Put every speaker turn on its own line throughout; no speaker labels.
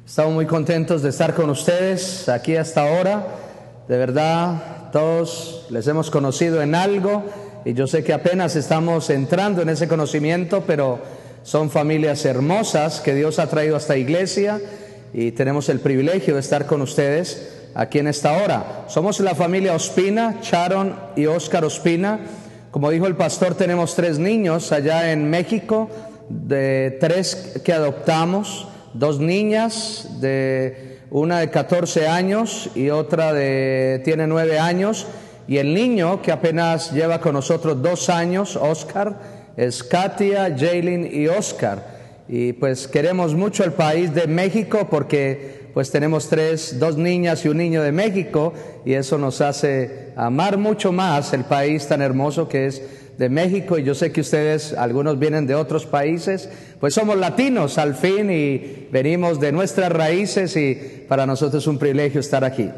Estamos muy contentos de estar con ustedes aquí hasta ahora. De verdad, todos les hemos conocido en algo y yo sé que apenas estamos entrando en ese conocimiento, pero son familias hermosas que Dios ha traído a esta iglesia y tenemos el privilegio de estar con ustedes aquí en esta hora. Somos la familia Ospina, Sharon y Oscar Ospina. Como dijo el pastor, tenemos 3 niños allá en México, de 3 que adoptamos. 2 niñas, una de 14 años y otra tiene 9 años. Y el niño que apenas lleva con nosotros 2 años, Oscar, es Katia, Jaylin y Oscar. Y pues queremos mucho el país de México porque pues tenemos 2 niñas y un niño de México, y eso nos hace amar mucho más el país tan hermoso que es de México. Y yo sé que ustedes, algunos vienen de otros países, pues somos latinos al fin y venimos de nuestras raíces, y para nosotros es un privilegio estar aquí.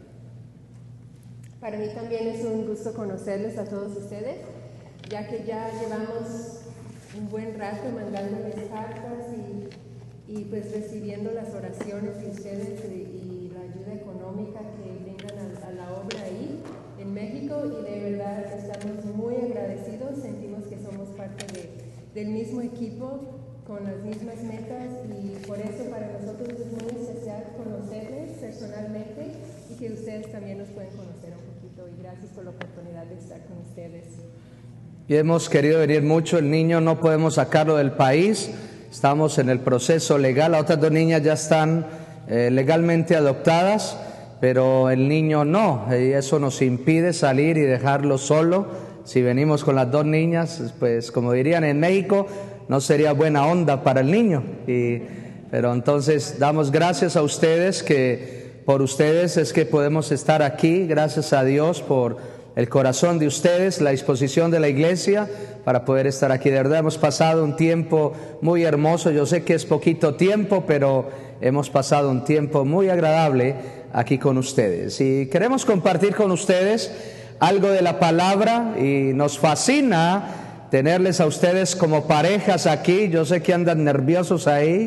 Para mí también es un gusto conocerles a todos ustedes, ya que ya llevamos un buen rato mandándoles cartas y pues recibiendo las oraciones de ustedes y la ayuda económica que brindan a la obra ahí en México, y de verdad estamos muy agradecidos, sentimos que somos parte del mismo equipo con las mismas metas, y por eso para nosotros es muy especial conocerles personalmente y que ustedes también nos pueden conocer un poquito, y gracias por la oportunidad de estar con ustedes.
Y hemos querido venir mucho. El niño no podemos sacarlo del país, estamos en el proceso legal. Las otras 2 niñas ya están legalmente adoptadas, pero el niño no, y eso nos impide salir y dejarlo solo. Si venimos con las 2 niñas, pues como dirían en México, no sería buena onda para el niño. Pero entonces damos gracias a ustedes, que por ustedes es que podemos estar aquí. Gracias a Dios por el corazón de ustedes, la disposición de la iglesia para poder estar aquí. De verdad hemos pasado un tiempo muy hermoso. Yo sé que es poquito tiempo, pero hemos pasado un tiempo muy agradable aquí con ustedes. Y queremos compartir con ustedes algo de la palabra, y nos fascina tenerles a ustedes como parejas aquí. Yo sé que andan nerviosos ahí.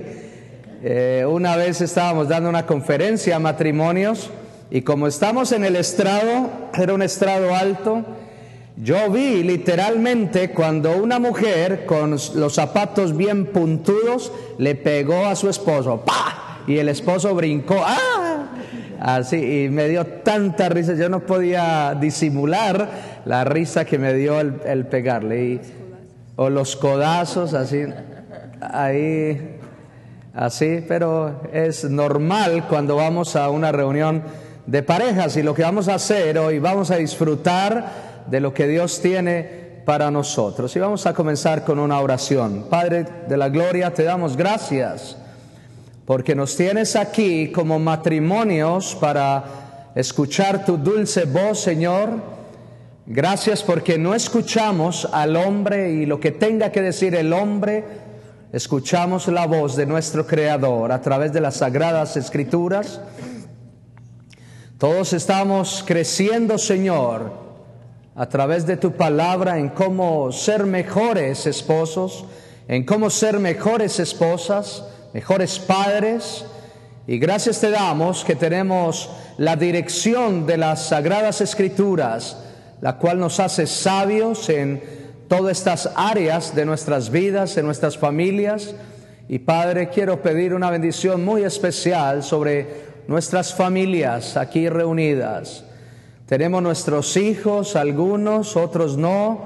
Una vez estábamos dando una conferencia a matrimonios, y como estamos en el estrado, era un estrado alto, yo vi literalmente cuando una mujer con los zapatos bien puntudos le pegó a su esposo, ¡pah! Y el esposo brincó, ¡ah! Así, y me dio tanta risa, yo no podía disimular la risa que me dio el pegarle. O los codazos, así, ahí, así, pero es normal cuando vamos a una reunión de parejas, y lo que vamos a hacer hoy, vamos a disfrutar de lo que Dios tiene para nosotros. Y vamos a comenzar con una oración. Padre de la gloria, te damos gracias porque nos tienes aquí como matrimonios para escuchar tu dulce voz, Señor. Gracias porque no escuchamos al hombre y lo que tenga que decir el hombre, escuchamos la voz de nuestro Creador a través de las Sagradas Escrituras. Todos estamos creciendo, Señor, a través de tu palabra, en cómo ser mejores esposos, en cómo ser mejores esposas, mejores padres. Y gracias te damos que tenemos la dirección de las Sagradas Escrituras, la cual nos hace sabios en todas estas áreas de nuestras vidas, en nuestras familias. Y Padre, quiero pedir una bendición muy especial sobre nuestras familias aquí reunidas. Tenemos nuestros hijos, algunos, otros no.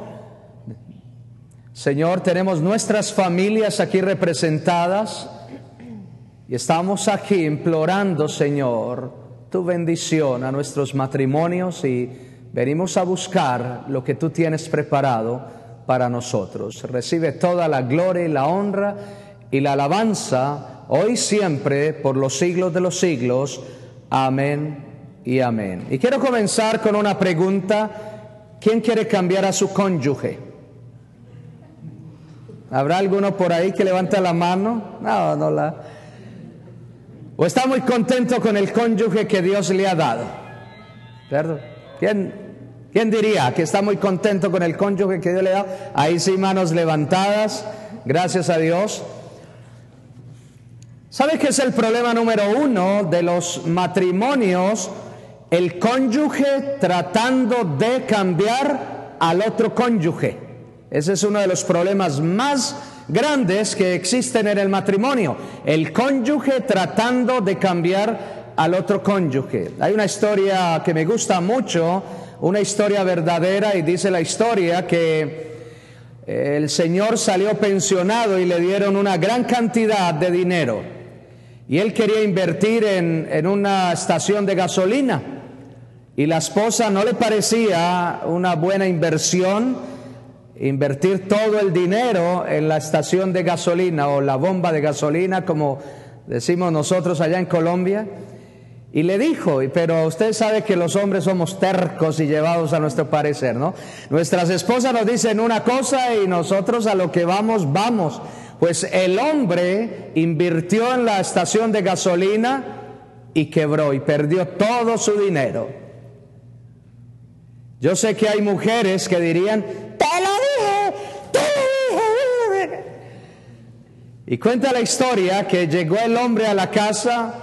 Señor, tenemos nuestras familias aquí representadas, y estamos aquí implorando, Señor, tu bendición a nuestros matrimonios, y venimos a buscar lo que tú tienes preparado para nosotros. Recibe toda la gloria y la honra y la alabanza, hoy y siempre, por los siglos de los siglos. Amén y amén. Y quiero comenzar con una pregunta. ¿Quién quiere cambiar a su cónyuge? ¿Habrá alguno por ahí que levante la mano? No. ¿O está muy contento con el cónyuge que Dios le ha dado? ¿Verdad? ¿Quién diría que está muy contento con el cónyuge que Dios le ha dado? Ahí sí, manos levantadas. Gracias a Dios. ¿Sabe qué es el problema número uno de los matrimonios? El cónyuge tratando de cambiar al otro cónyuge. Ese es uno de los problemas más grandes que existen en el matrimonio. El cónyuge tratando de cambiar al otro cónyuge. Hay una historia que me gusta mucho, una historia verdadera, y dice la historia que el señor salió pensionado y le dieron una gran cantidad de dinero. Y él quería invertir en una estación de gasolina. Y la esposa no le parecía una buena inversión invertir todo el dinero en la estación de gasolina o la bomba de gasolina, como decimos nosotros allá en Colombia. Y le dijo, pero usted sabe que los hombres somos tercos y llevados a nuestro parecer, ¿no? Nuestras esposas nos dicen una cosa y nosotros a lo que vamos, vamos. Pues el hombre invirtió en la estación de gasolina y quebró y perdió todo su dinero. Yo sé que hay mujeres que dirían, te lo dije. Y cuenta la historia que llegó el hombre a la casa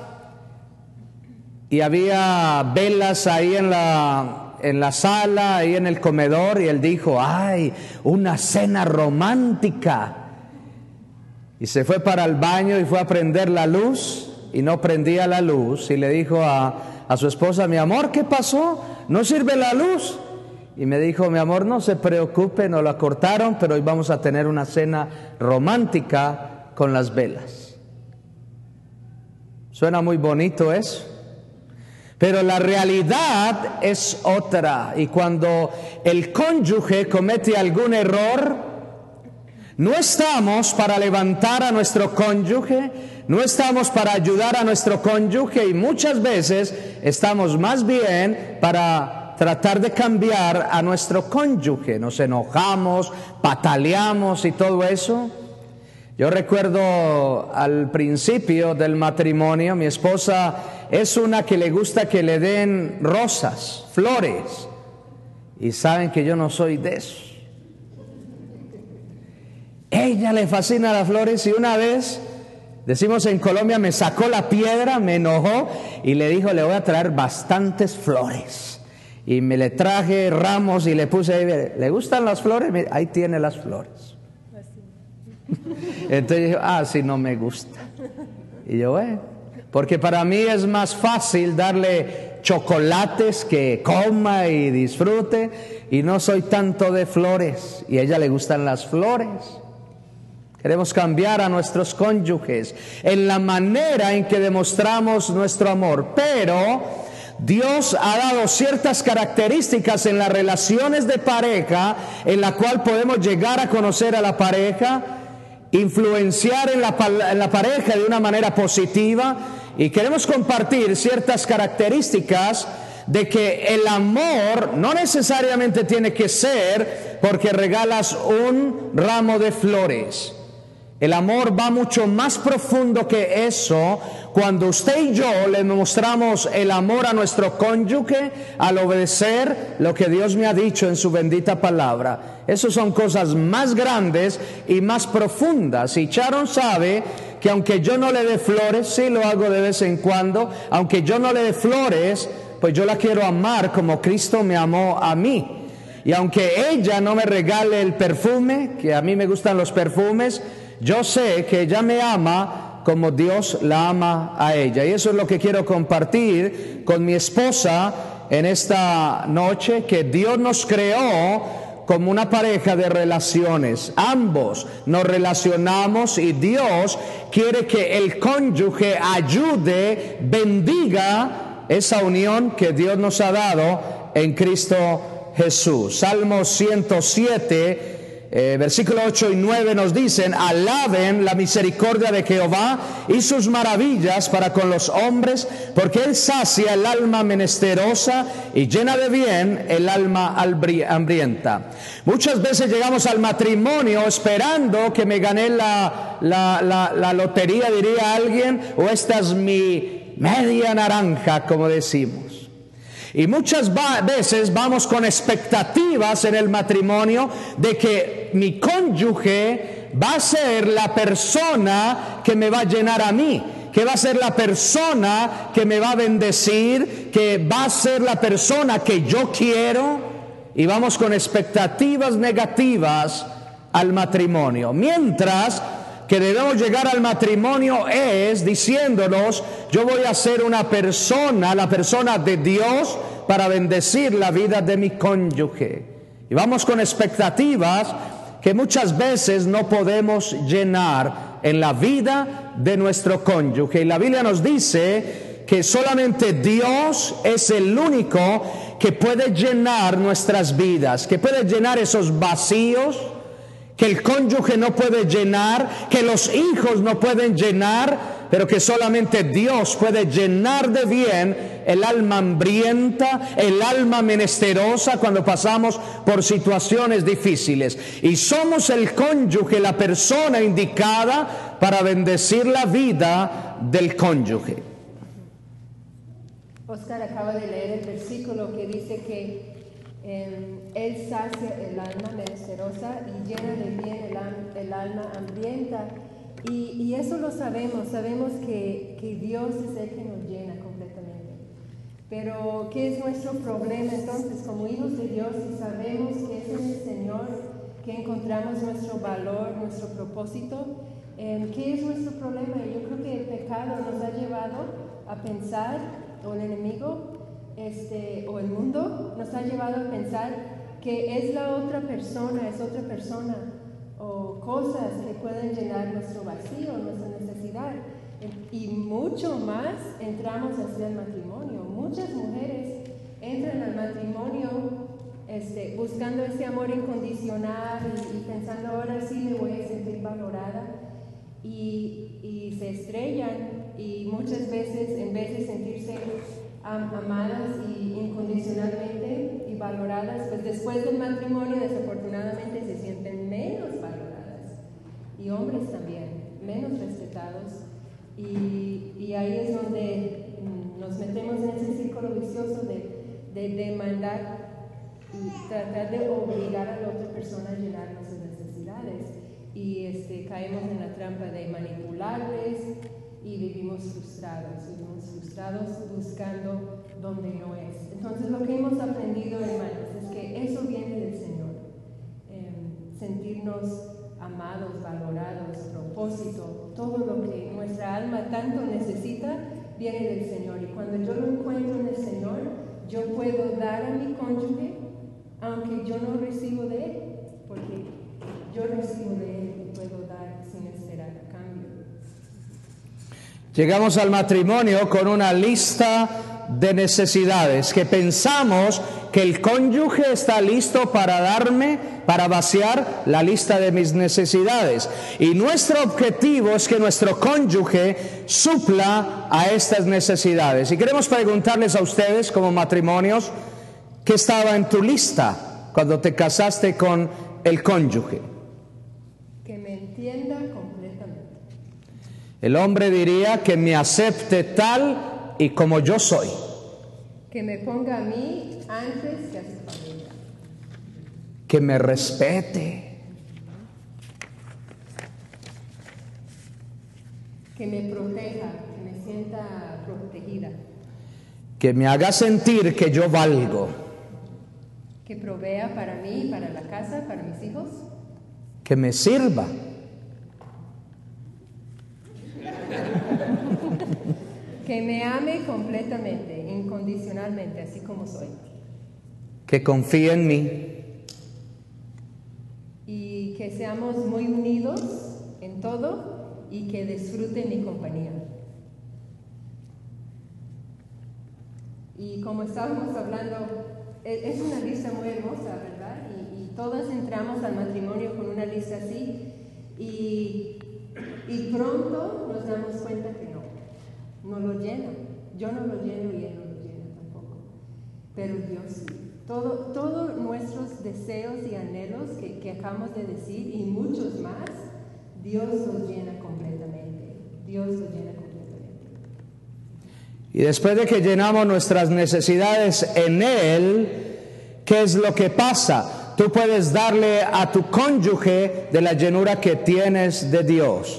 y había velas ahí en la sala, ahí en el comedor, y él dijo, ¡ay, una cena romántica! Y se fue para el baño y fue a prender la luz y no prendía la luz, y le dijo a su esposa, mi amor, ¿qué pasó? ¿No sirve la luz? Y me dijo, mi amor, no se preocupe, nos la cortaron, pero hoy vamos a tener una cena romántica con las velas. Suena muy bonito eso, pero la realidad es otra. Y cuando el cónyuge comete algún error, no estamos para levantar a nuestro cónyuge, no estamos para ayudar a nuestro cónyuge, y muchas veces estamos más bien para tratar de cambiar a nuestro cónyuge. Nos enojamos, pataleamos y todo eso. Yo recuerdo al principio del matrimonio, mi esposa es una que le gusta que le den rosas, flores, y saben que yo no soy de eso. Ella le fascina las flores, y una vez, decimos en Colombia, me sacó la piedra, me enojó y le dijo, le voy a traer bastantes flores. Y me le traje ramos y le puse ahí, ¿le gustan las flores? Mira, ahí tiene las flores. Entonces dijo, sí, no me gusta. Y yo, porque para mí es más fácil darle chocolates que coma y disfrute, y no soy tanto de flores, y a ella le gustan las flores. Queremos cambiar a nuestros cónyuges en la manera en que demostramos nuestro amor, pero Dios ha dado ciertas características en las relaciones de pareja en la cual podemos llegar a conocer a la pareja, influenciar en la pareja de una manera positiva, y queremos compartir ciertas características de que el amor no necesariamente tiene que ser porque regalas un ramo de flores. El amor va mucho más profundo que eso. Cuando usted y yo le mostramos el amor a nuestro cónyuge al obedecer lo que Dios me ha dicho en su bendita palabra, esas son cosas más grandes y más profundas. Y Sharon sabe que aunque yo no le dé flores, sí lo hago de vez en cuando, aunque yo no le dé flores, pues yo la quiero amar como Cristo me amó a mí. Y aunque ella no me regale el perfume, que a mí me gustan los perfumes, yo sé que ella me ama como Dios la ama a ella. Y eso es lo que quiero compartir con mi esposa en esta noche, que Dios nos creó como una pareja de relaciones. Ambos nos relacionamos y Dios quiere que el cónyuge ayude, bendiga esa unión que Dios nos ha dado en Cristo Jesús. Salmo 107, versículo 8 y 9 nos dicen: alaben la misericordia de Jehová y sus maravillas para con los hombres, porque Él sacia el alma menesterosa y llena de bien el alma hambrienta. Muchas veces llegamos al matrimonio esperando que me gané la lotería, diría alguien, o esta es mi media naranja, como decimos. Y muchas veces vamos con expectativas en el matrimonio de que mi cónyuge va a ser la persona que me va a llenar a mí, que va a ser la persona que me va a bendecir, que va a ser la persona que yo quiero, y vamos con expectativas negativas al matrimonio. Mientras que debemos llegar al matrimonio es diciéndonos, yo voy a ser una persona, la persona de Dios, para bendecir la vida de mi cónyuge. Y vamos con expectativas que muchas veces no podemos llenar en la vida de nuestro cónyuge. Y la Biblia nos dice que solamente Dios es el único que puede llenar nuestras vidas, que puede llenar esos vacíos que el cónyuge no puede llenar, que los hijos no pueden llenar, pero que solamente Dios puede llenar de bien el alma hambrienta, el alma menesterosa cuando pasamos por situaciones difíciles. Y somos el cónyuge, la persona indicada para bendecir la vida del cónyuge.
Oscar acaba de leer el versículo que dice que Él sacia el alma menesterosa y llena de bien el alma hambrienta. Y eso lo sabemos que Dios es el que nos llena completamente. Pero ¿qué es nuestro problema entonces como hijos de Dios? Si sabemos que es en el Señor que encontramos nuestro valor, nuestro propósito, ¿qué es nuestro problema? Yo creo que el pecado nos ha llevado a pensar, o el enemigo, o el mundo nos ha llevado a pensar que es la otra persona, es otra persona o cosas que pueden llenar nuestro vacío, nuestra necesidad. Y mucho más entramos hacia el matrimonio. Muchas mujeres entran al matrimonio buscando ese amor incondicional y pensando ahora sí me voy a sentir valorada y se estrellan, y muchas veces en vez de sentirse amadas y incondicionalmente y valoradas, pues después del matrimonio desafortunadamente se sienten menos valoradas, y hombres también, menos respetados, y ahí es donde nos metemos en ese círculo vicioso de demandar y tratar de obligar a la otra persona a llenar nuestras necesidades, y caemos en la trampa de manipularles, y vivimos frustrados buscando donde no es. Entonces lo que hemos aprendido, hermanos, es que eso viene del Señor. Sentirnos amados, valorados, propósito, todo lo que nuestra alma tanto necesita viene del Señor. Y cuando yo lo encuentro en el Señor, yo puedo dar a mi cónyuge, aunque yo no recibo de Él, porque yo recibo de Él y puedo dar sin esperar a cambio.
Llegamos al matrimonio con una lista de necesidades que pensamos que el cónyuge está listo para darme, para vaciar la lista de mis necesidades. Y nuestro objetivo es que nuestro cónyuge supla a estas necesidades. Y queremos preguntarles a ustedes como matrimonios, ¿qué estaba en tu lista cuando te casaste con el cónyuge?
Que me entienda completamente.
El hombre diría que me acepte tal y como yo soy.
Que me ponga a mí antes que a su familia.
Que me respete.
Que me proteja, que me sienta protegida.
Que me haga sentir que yo valgo.
Que provea para mí, para la casa, para mis hijos.
Que me sirva.
Que me ame completamente, incondicionalmente, así como soy.
Que confíe en mí.
Y que seamos muy unidos en todo y que disfrute mi compañía. Y como estábamos hablando, es una lista muy hermosa, ¿verdad? Y todas entramos al matrimonio con una lista así y pronto nos damos cuenta que no lo llena. Yo no lo lleno y Él no lo llena tampoco. Pero Dios sí. Todos nuestros deseos y anhelos que acabamos de decir y muchos más, Dios los llena completamente. Dios los llena completamente.
Y después de que llenamos nuestras necesidades en Él, ¿qué es lo que pasa? Tú puedes darle a tu cónyuge de la llenura que tienes de Dios.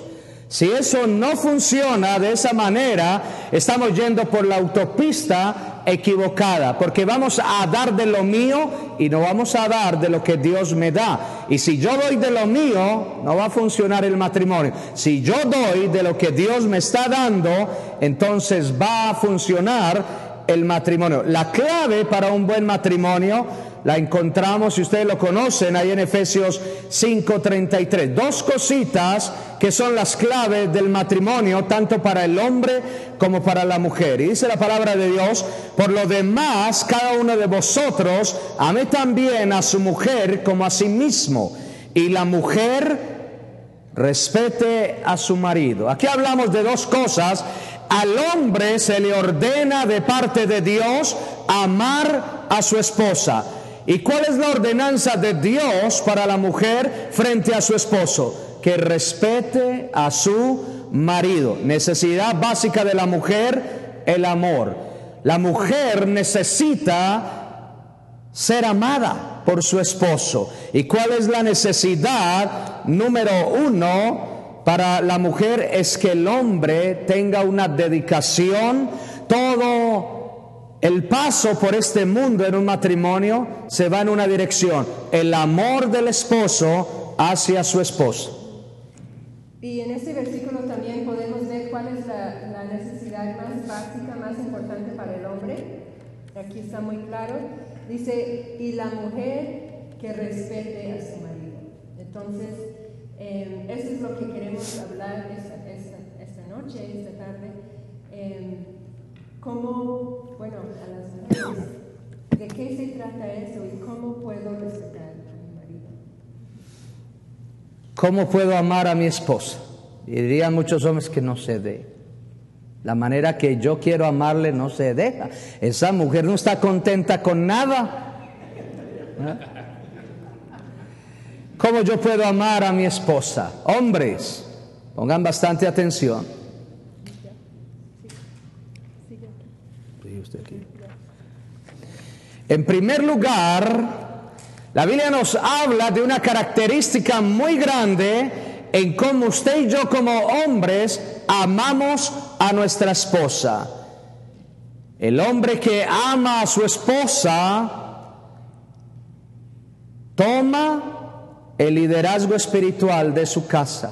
Si eso no funciona de esa manera, estamos yendo por la autopista equivocada, porque vamos a dar de lo mío y no vamos a dar de lo que Dios me da. Y si yo doy de lo mío, no va a funcionar el matrimonio. Si yo doy de lo que Dios me está dando, entonces va a funcionar el matrimonio. La clave para un buen matrimonio la encontramos, si ustedes lo conocen, ahí en Efesios 5:33. Dos cositas que son las claves del matrimonio, tanto para el hombre como para la mujer. Y dice la palabra de Dios: por lo demás, cada uno de vosotros ame también a su mujer como a sí mismo, y la mujer respete a su marido. Aquí hablamos de dos cosas. Al hombre se le ordena de parte de Dios amar a su esposa. ¿Y cuál es la ordenanza de Dios para la mujer frente a su esposo? Que respete a su marido. Necesidad básica de la mujer, el amor. La mujer necesita ser amada por su esposo. ¿Y cuál es la necesidad número uno para la mujer? Es que el hombre tenga una dedicación. Todo el paso por este mundo en un matrimonio se va en una dirección: el amor del esposo hacia su esposa.
Y en este versículo también podemos ver cuál es la necesidad más básica, más importante para el hombre. Aquí está muy claro. Dice: y la mujer que respete a su marido. Entonces, eso es lo que queremos hablar esta noche, esta tarde. ¿Cómo, bueno, a las mujeres, de qué se trata eso y cómo puedo respetar a mi marido?
¿Cómo puedo amar a mi esposa? Y dirían muchos hombres que no se dé. La manera que yo quiero amarle no se deja. Esa mujer no está contenta con nada. ¿Cómo yo puedo amar a mi esposa? Hombres, pongan bastante atención. En primer lugar, la Biblia nos habla de una característica muy grande en cómo usted y yo como hombres amamos a nuestra esposa. El hombre que ama a su esposa toma el liderazgo espiritual de su casa.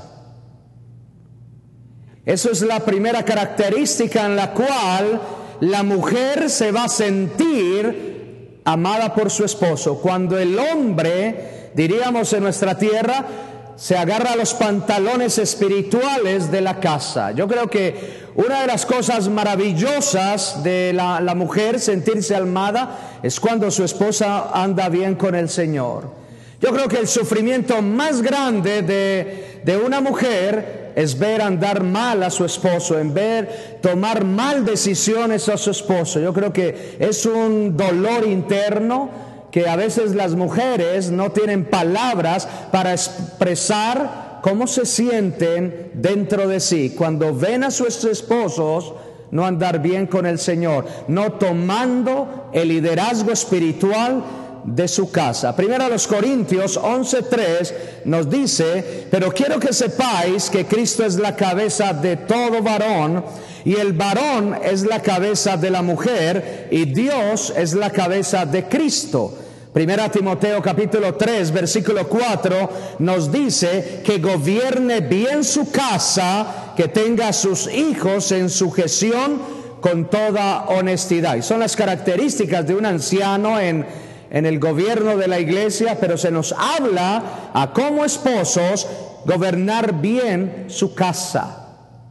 Eso es la primera característica en la cual la mujer se va a sentir amada por su esposo. Cuando el hombre, diríamos en nuestra tierra, se agarra a los pantalones espirituales de la casa. Yo creo que una de las cosas maravillosas de la mujer sentirse amada es cuando su esposa anda bien con el Señor. Yo creo que el sufrimiento más grande de una mujer es ver andar mal a su esposo, en ver tomar mal decisiones a su esposo. Yo creo que es un dolor interno que a veces las mujeres no tienen palabras para expresar cómo se sienten dentro de sí cuando ven a sus esposos no andar bien con el Señor, no tomando el liderazgo espiritual de su casa. Primero a los Corintios 11:3 nos dice: pero quiero que sepáis que Cristo es la cabeza de todo varón, y el varón es la cabeza de la mujer, y Dios es la cabeza de Cristo. Primera Timoteo capítulo 3 versículo 4 nos dice que gobierne bien su casa, que tenga a sus hijos en sujeción con toda honestidad. Y son las características de un anciano en el gobierno de la iglesia, pero se nos habla a como esposos gobernar bien su casa.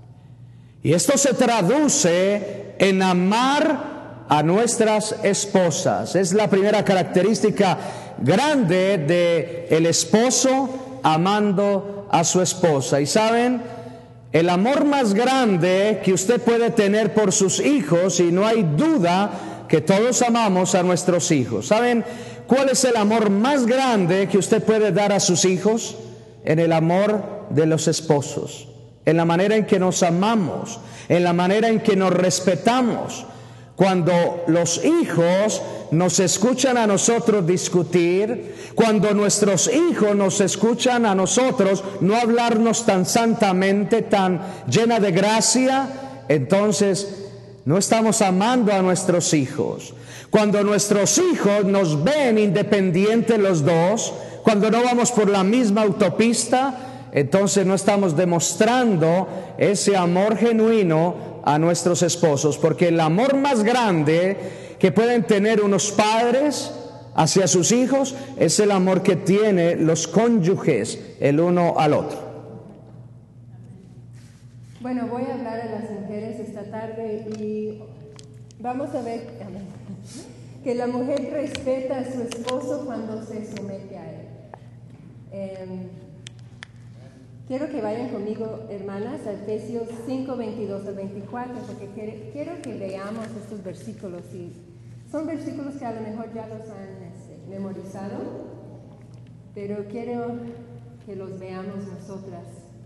Y esto se traduce en amar a nuestras esposas. Es la primera característica grande de el esposo amando a su esposa. Y saben, el amor más grande que usted puede tener por sus hijos, y no hay duda que todos amamos a nuestros hijos. ¿Saben cuál es el amor más grande que usted puede dar a sus hijos? En el amor de los esposos, en la manera en que nos amamos, en la manera en que nos respetamos. Cuando los hijos nos escuchan a nosotros discutir, cuando nuestros hijos nos escuchan a nosotros no hablarnos tan santamente, tan llena de gracia, entonces no estamos amando a nuestros hijos. Cuando nuestros hijos nos ven independientes los dos, cuando no vamos por la misma autopista, entonces no estamos demostrando ese amor genuino a nuestros esposos, porque el amor más grande que pueden tener unos padres hacia sus hijos es el amor que tienen los cónyuges el uno al otro.
Bueno, voy a hablar a las mujeres esta tarde y vamos a ver que la mujer respeta a su esposo cuando se somete a él. Quiero que vayan conmigo, hermanas, a Efesios 5, 22 al 24, porque quiero que veamos estos versículos. Y son versículos que a lo mejor ya los han memorizado, pero quiero que los veamos nosotras.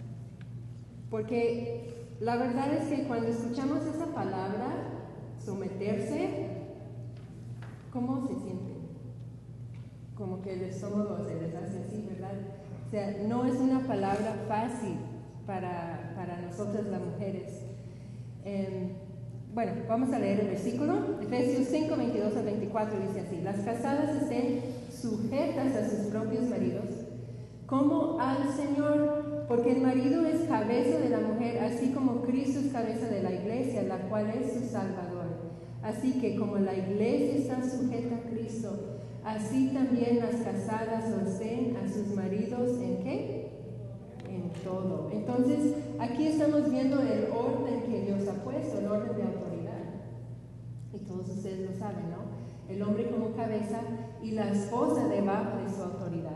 Porque la verdad es que cuando escuchamos esa palabra, someterse, ¿cómo se siente? Como que el estómago se les hace así, ¿verdad? O sea, no es una palabra fácil para nosotras las mujeres. Bueno, vamos a leer el versículo. Efesios 5, 22 al 24 dice así: las casadas estén sujetas a sus propios maridos, como al Señor, porque el marido es cabeza de la mujer, así como Cristo es cabeza de la iglesia, la cual es su Salvador. Así que como la iglesia está sujeta a Cristo, así también las casadas obedecen a sus maridos, ¿en qué? En todo. Entonces, aquí estamos viendo el orden que Dios ha puesto, el orden de autoridad. Y todos ustedes lo saben, ¿no? El hombre como cabeza y la esposa debajo de su autoridad.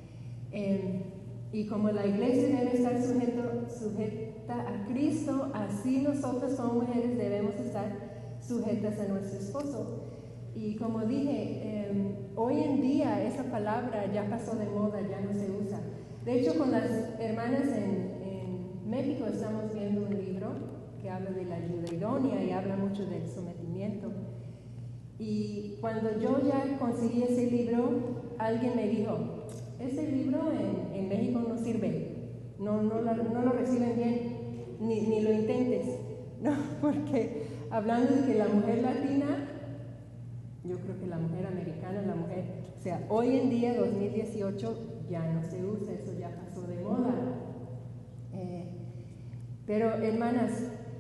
Y como la iglesia debe estar sujeta a Cristo, así nosotros como mujeres debemos estar sujetas a nuestro esposo. Y como dije, hoy en día esa palabra ya pasó de moda, ya no se usa. De hecho, con las hermanas en México estamos viendo un libro que habla de la ayuda idónea y habla mucho del sometimiento. Y cuando yo ya conseguí ese libro, alguien me dijo: ese libro en México no sirve, no lo reciben bien, ni lo intentes, ¿no? Porque hablando de que la mujer latina, yo creo que la mujer americana, o sea, hoy en día, 2018, ya no se usa, eso ya pasó de moda. Pero, hermanas,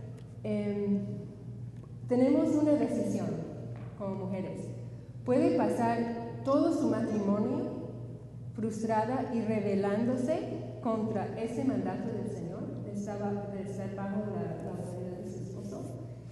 tenemos una decisión como mujeres. Puede pasar todo su matrimonio frustrada y rebelándose contra ese mandato del Señor, de estar bajo la autoridad de su esposo,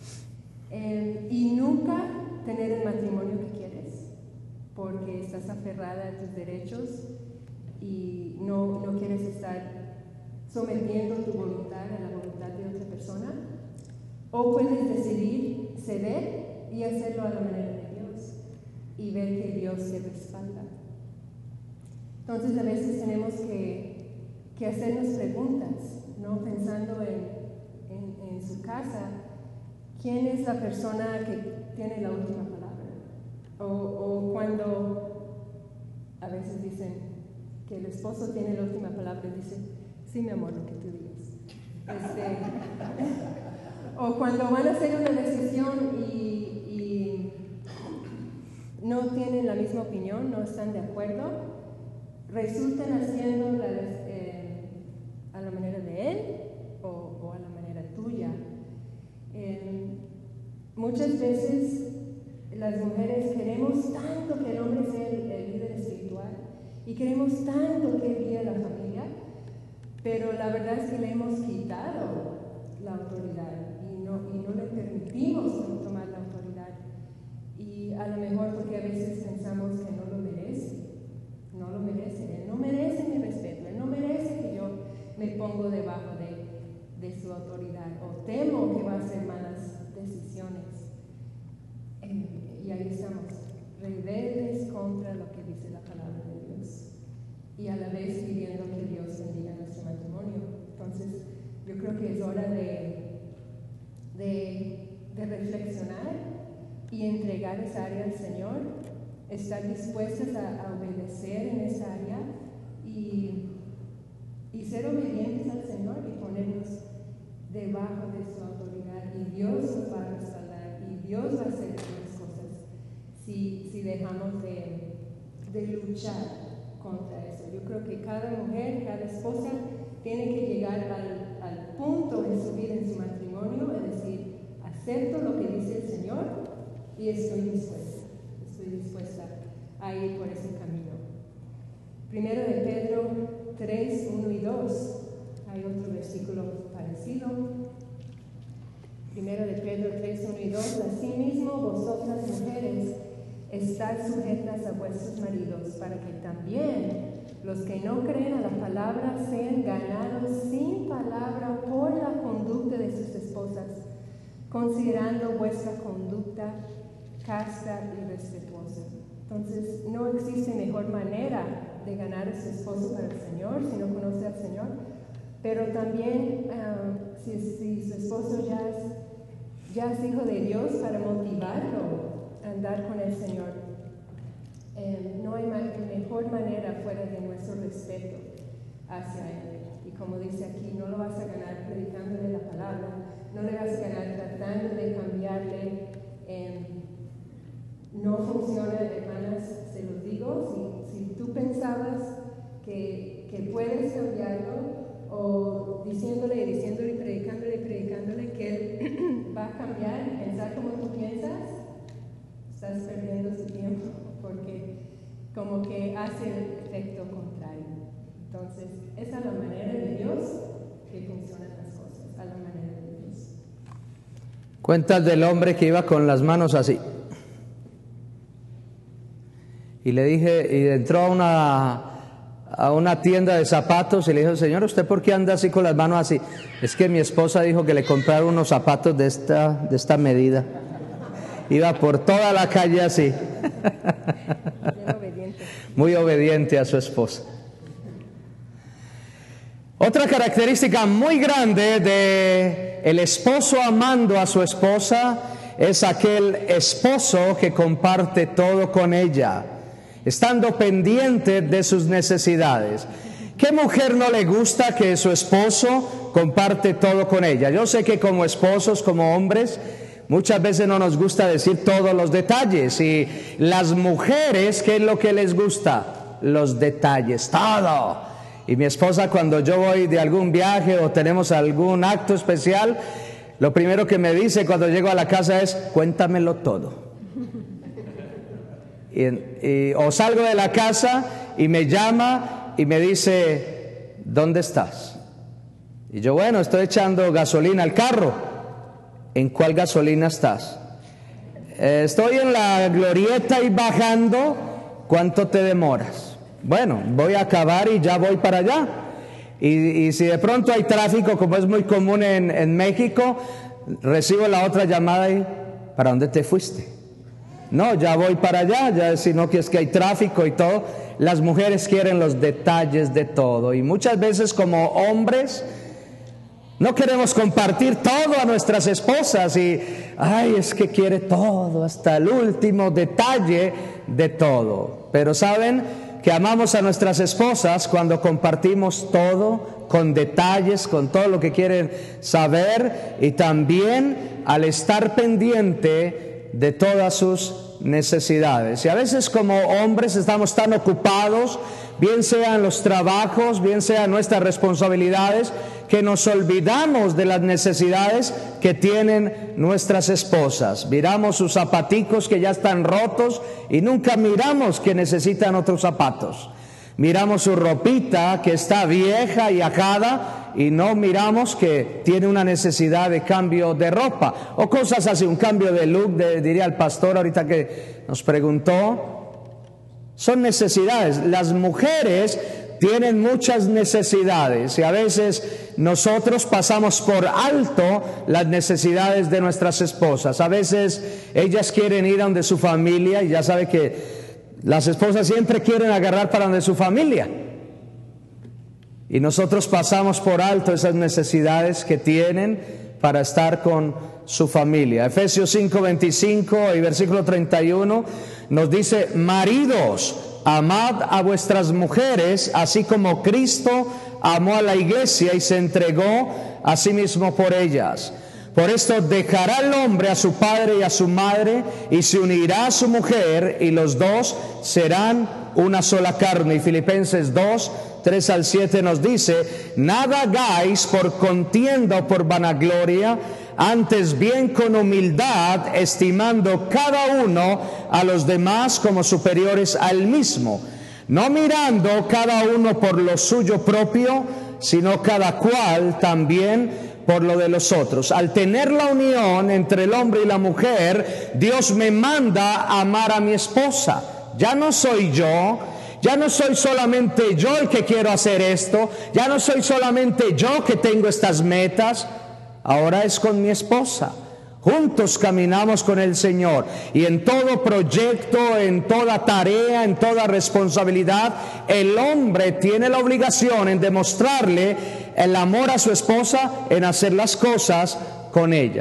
y nunca tener el matrimonio que quieres, porque estás aferrada a tus derechos y no quieres estar sometiendo tu voluntad a la voluntad de otra persona. O puedes decidir ceder y hacerlo a la manera de Dios y ver que Dios te respalda. Entonces a veces tenemos que hacernos preguntas, ¿no? Pensando en su casa, ¿quién es la persona que tiene la última palabra? O cuando a veces dicen que el esposo tiene la última palabra, dice: sí, mi amor, lo que tú digas. O cuando van a hacer una decisión y no tienen la misma opinión, no están de acuerdo, resultan haciendo a la manera de él o a la manera tuya. Muchas veces las mujeres queremos tanto que el hombre sea el líder espiritual y queremos tanto que él guíe a la familia, pero la verdad es que le hemos quitado la autoridad y no le permitimos tomar la autoridad. Y a lo mejor porque a veces pensamos que no lo merece. No lo merece, él no merece mi respeto, él no merece que yo me pongo debajo de su autoridad, o temo que va a hacer malas decisiones. Y ahí estamos, rebeldes contra lo que dice la palabra de Dios, y a la vez pidiendo que Dios bendiga nuestro matrimonio. Entonces, yo creo que es hora de reflexionar y entregar esa área al Señor, estar dispuestas a obedecer en esa área y ser obedientes al Señor y ponernos debajo de su autoridad, y Dios nos va a respaldar y Dios va a hacer las cosas si dejamos de luchar contra eso. Yo creo que cada mujer, cada esposa tiene que llegar al punto en su vida, en su matrimonio, es decir, acepto lo que dice el Señor y estoy dispuesta a ir por ese camino. Primero de Pedro 3, 1 y 2, hay otro versículo parecido. Primero de Pedro 3, 1 y 2, asimismo vosotras mujeres, estad sujetas a vuestros maridos, para que también los que no creen a la palabra sean ganados sin palabra por la conducta de sus esposas, considerando vuestra conducta casta y respetuosa. Entonces, no existe mejor manera de ganar a su esposo para el Señor si no conoce al Señor, pero también si su esposo ya es hijo de Dios, para motivarlo a andar con el Señor. No hay mejor manera fuera de nuestro respeto hacia Él. Y como dice aquí, no lo vas a ganar predicándole la palabra, no le vas a ganar tratando de cambiarle. No funciona, hermanas, se los digo. Si tú pensabas que puedes cambiarlo, o diciéndole y predicándole que Él va a cambiar y pensar como tú piensas, estás perdiendo tu tiempo, porque como que hace el efecto contrario. Entonces, esa es la manera de Dios que funcionan las cosas, a la manera de Dios.
Cuentas del hombre que iba con las manos así. Y le dije, y entró a una tienda de zapatos y le dijo: Señor, ¿usted por qué anda así con las manos así? Es que mi esposa dijo que le compraron unos zapatos de esta medida. Iba por toda la calle así. Muy obediente a su esposa. Otra característica muy grande de el esposo amando a su esposa es aquel esposo que comparte todo con ella, estando pendiente de sus necesidades. ¿Qué mujer no le gusta que su esposo comparte todo con ella? Yo sé que como esposos, como hombres, muchas veces no nos gusta decir todos los detalles. Y las mujeres, ¿qué es lo que les gusta? Los detalles, todo. Y mi esposa, cuando yo voy de algún viaje o tenemos algún acto especial, lo primero que me dice cuando llego a la casa es: cuéntamelo todo. O salgo de la casa y me llama y me dice: ¿dónde estás? Y yo: bueno, estoy echando gasolina al carro. ¿En cuál gasolina estás? Estoy en la glorieta y bajando. ¿Cuánto te demoras? Bueno, voy a acabar y ya voy para allá. Y si de pronto hay tráfico, como es muy común en México, recibo la otra llamada y: ¿para dónde te fuiste? No, ya voy para allá, ya, sino que es que hay tráfico y todo. Las mujeres quieren los detalles de todo, y muchas veces como hombres no queremos compartir todo a nuestras esposas, y es que quiere todo, hasta el último detalle de todo. Pero saben que amamos a nuestras esposas cuando compartimos todo, con detalles, con todo lo que quieren saber, y también al estar pendiente de todas sus necesidades. Y a veces como hombres estamos tan ocupados, bien sean los trabajos, bien sean nuestras responsabilidades, que nos olvidamos de las necesidades que tienen nuestras esposas. Miramos sus zapaticos que ya están rotos y nunca miramos que necesitan otros zapatos. Miramos su ropita que está vieja y ajada y no miramos que tiene una necesidad de cambio de ropa o cosas así, un cambio de look, diría el pastor ahorita que nos preguntó. Son necesidades. Las mujeres tienen muchas necesidades y a veces nosotros pasamos por alto las necesidades de nuestras esposas. A veces ellas quieren ir a donde su familia, y ya sabe que las esposas siempre quieren agarrar para donde su familia, y nosotros pasamos por alto esas necesidades que tienen para estar con su familia. Efesios 5:25 y versículo 31 nos dice: maridos, amad a vuestras mujeres, así como Cristo amó a la iglesia y se entregó a sí mismo por ellas. Por esto dejará el hombre a su padre y a su madre, y se unirá a su mujer, y los dos serán una sola carne. Y Filipenses 2:3-7 nos dice: nada hagáis por contienda o por vanagloria, antes bien con humildad, estimando cada uno a los demás como superiores a él mismo, no mirando cada uno por lo suyo propio, sino cada cual también por lo de los otros. Al tener la unión entre el hombre y la mujer, Dios me manda a amar a mi esposa. Ya no soy yo, ya no soy solamente yo el que quiero hacer esto, ya no soy solamente yo que tengo estas metas, ahora es con mi esposa. Juntos caminamos con el Señor, y en todo proyecto, en toda tarea, en toda responsabilidad, el hombre tiene la obligación en demostrarle el amor a su esposa, en hacer las cosas con ella.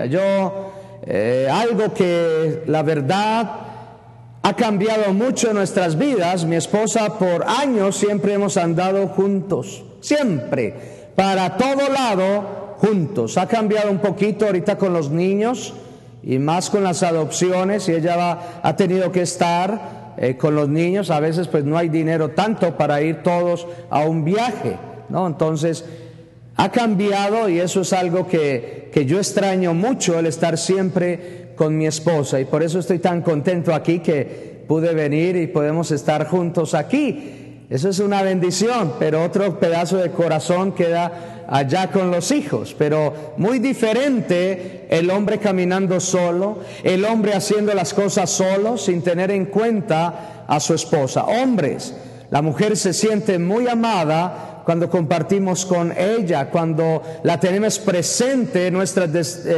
Algo que la verdad ha cambiado mucho en nuestras vidas. Mi esposa, por años siempre hemos andado juntos, siempre, para todo lado juntos. Ha cambiado un poquito ahorita con los niños y más con las adopciones, y ella ha tenido que estar con los niños. A veces pues no hay dinero tanto para ir todos a un viaje, ¿no? Entonces ha cambiado, y eso es algo que yo extraño mucho, el estar siempre con mi esposa, y por eso estoy tan contento aquí que pude venir y podemos estar juntos aquí. Eso es una bendición, pero otro pedazo de corazón queda allá con los hijos. Pero muy diferente el hombre caminando solo, el hombre haciendo las cosas solo sin tener en cuenta a su esposa. Hombres, la mujer se siente muy amada cuando compartimos con ella, cuando la tenemos presente en nuestras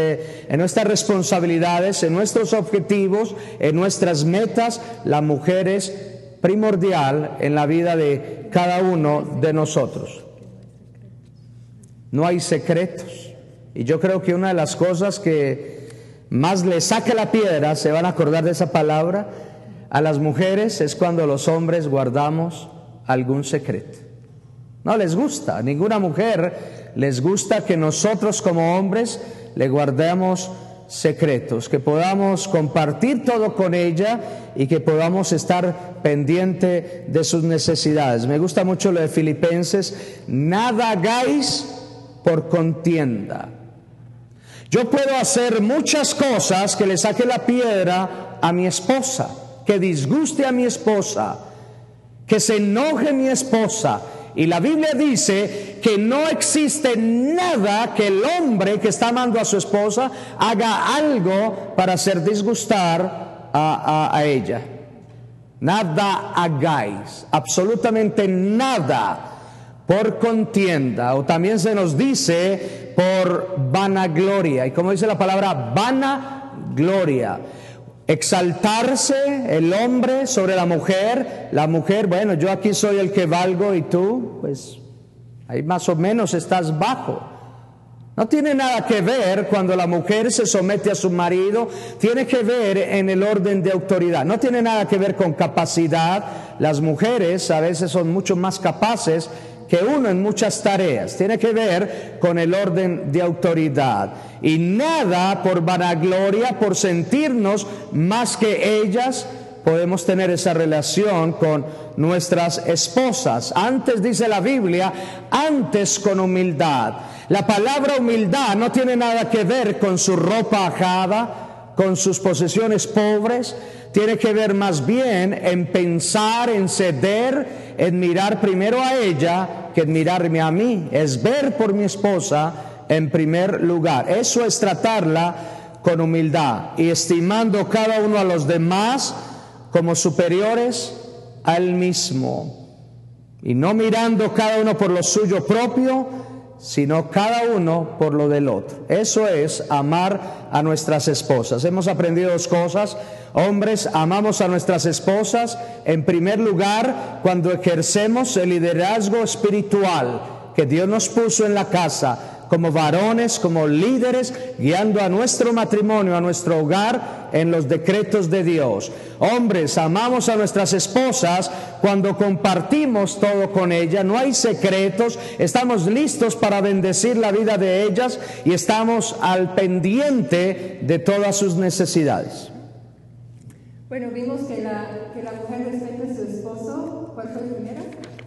responsabilidades, en nuestros objetivos, en nuestras metas. La mujer es primordial en la vida de cada uno de nosotros. No hay secretos, y yo creo que una de las cosas que más le saca la piedra, se van a acordar de esa palabra, a las mujeres, es cuando los hombres guardamos algún secreto. No les gusta, a ninguna mujer les gusta que nosotros como hombres le guardemos secretos, que podamos compartir todo con ella y que podamos estar pendiente de sus necesidades. Me gusta mucho lo de Filipenses: nada hagáis por contienda. Yo puedo hacer muchas cosas que le saque la piedra a mi esposa, que disguste a mi esposa, que se enoje mi esposa. Y la Biblia dice que no existe nada que el hombre que está amando a su esposa haga algo para hacer disgustar a ella. Nada hagáis, absolutamente nada, por contienda, o también se nos dice por vanagloria. Y como dice la palabra, vanagloria, exaltarse el hombre sobre la mujer, bueno, yo aquí soy el que valgo y tú, pues ahí más o menos estás bajo. No tiene nada que ver cuando la mujer se somete a su marido, tiene que ver en el orden de autoridad, no tiene nada que ver con capacidad. Las mujeres a veces son mucho más capaces que uno en muchas tareas, tiene que ver con el orden de autoridad. Y nada por vanagloria, por sentirnos más que ellas, podemos tener esa relación con nuestras esposas. Antes, dice la Biblia, antes con humildad. La palabra humildad no tiene nada que ver con su ropa ajada, con sus posesiones pobres. Tiene que ver más bien en pensar, en ceder, en mirar primero a ella que en mirarme a mí. Es ver por mi esposa en primer lugar. Eso es tratarla con humildad y estimando cada uno a los demás como superiores a él mismo, y no mirando cada uno por lo suyo propio, sino cada uno por lo del otro. Eso es amar a nuestras esposas. Hemos aprendido dos cosas. Hombres, amamos a nuestras esposas en primer lugar cuando ejercemos el liderazgo espiritual que Dios nos puso en la casa como varones, como líderes, guiando a nuestro matrimonio, a nuestro hogar en los decretos de Dios. Hombres, amamos a nuestras esposas cuando compartimos todo con ellas, no hay secretos, estamos listos para bendecir la vida de ellas y estamos al pendiente de todas sus necesidades.
Bueno, vimos que la mujer respeta a su esposo. ¿Cuál fue el primero?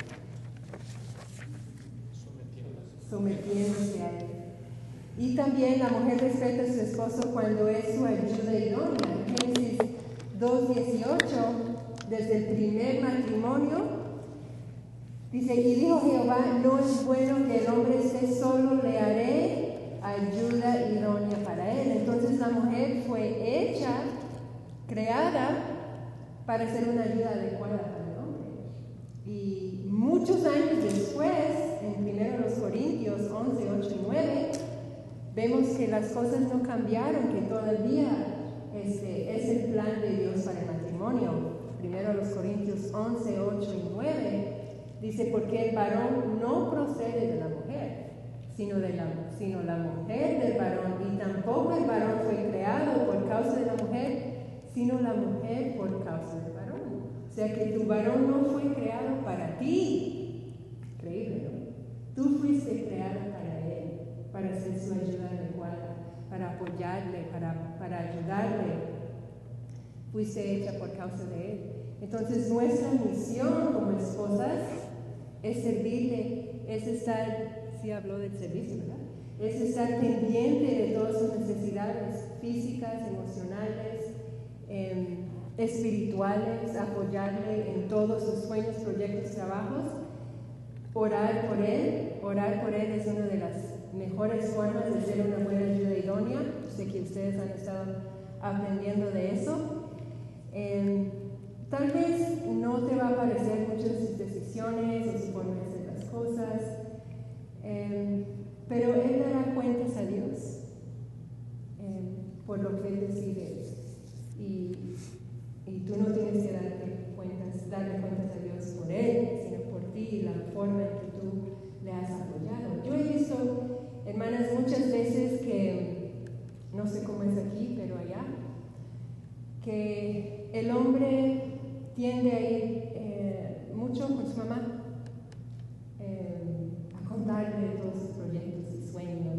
Sometiéndose a él. Y también la mujer respeta a su esposo cuando es su ayuda idónea. Génesis 2:18, desde el primer matrimonio, dice: y dijo Jehová, no es bueno que el hombre esté solo, le haré ayuda idónea para él. Entonces la mujer fue hecha, creada para ser una ayuda adecuada para el hombre. Y muchos años después, en 1 Corintios 11, 8 y 9, vemos que las cosas no cambiaron, que todavía es el plan de Dios para el matrimonio. 1 Corintios 11, 8 y 9 dice: porque el varón no procede de la mujer, sino la mujer del varón, y tampoco el varón fue creado por causa de la mujer, sino la mujer por causa del varón. O sea que tu varón no fue creado para ti. Increíble, ¿no? Tú fuiste creado para él, para ser su ayuda adecuada, para apoyarle, para ayudarle. Fuiste hecha por causa de él. Entonces nuestra misión como esposas es servirle, es estar, sí habló del servicio, ¿verdad? Es estar pendiente de todas sus necesidades físicas, emocionales, espirituales, apoyarle en todos sus sueños, proyectos, trabajos, orar por él es una de las mejores formas de ser una buena ayuda idónea. Sé que ustedes han estado aprendiendo de eso. Tal vez no te va a parecer muchas sus decisiones o su forma de hacer las cosas, pero él dará cuentas a Dios por lo que él decide. Y tú no tienes que darle cuentas a Dios por él, sino por ti y la forma en que tú le has apoyado. Yo he visto, hermanas, muchas veces que, no sé cómo es aquí, pero allá, que el hombre tiende a ir mucho con su mamá, a contarle todos sus proyectos y sueños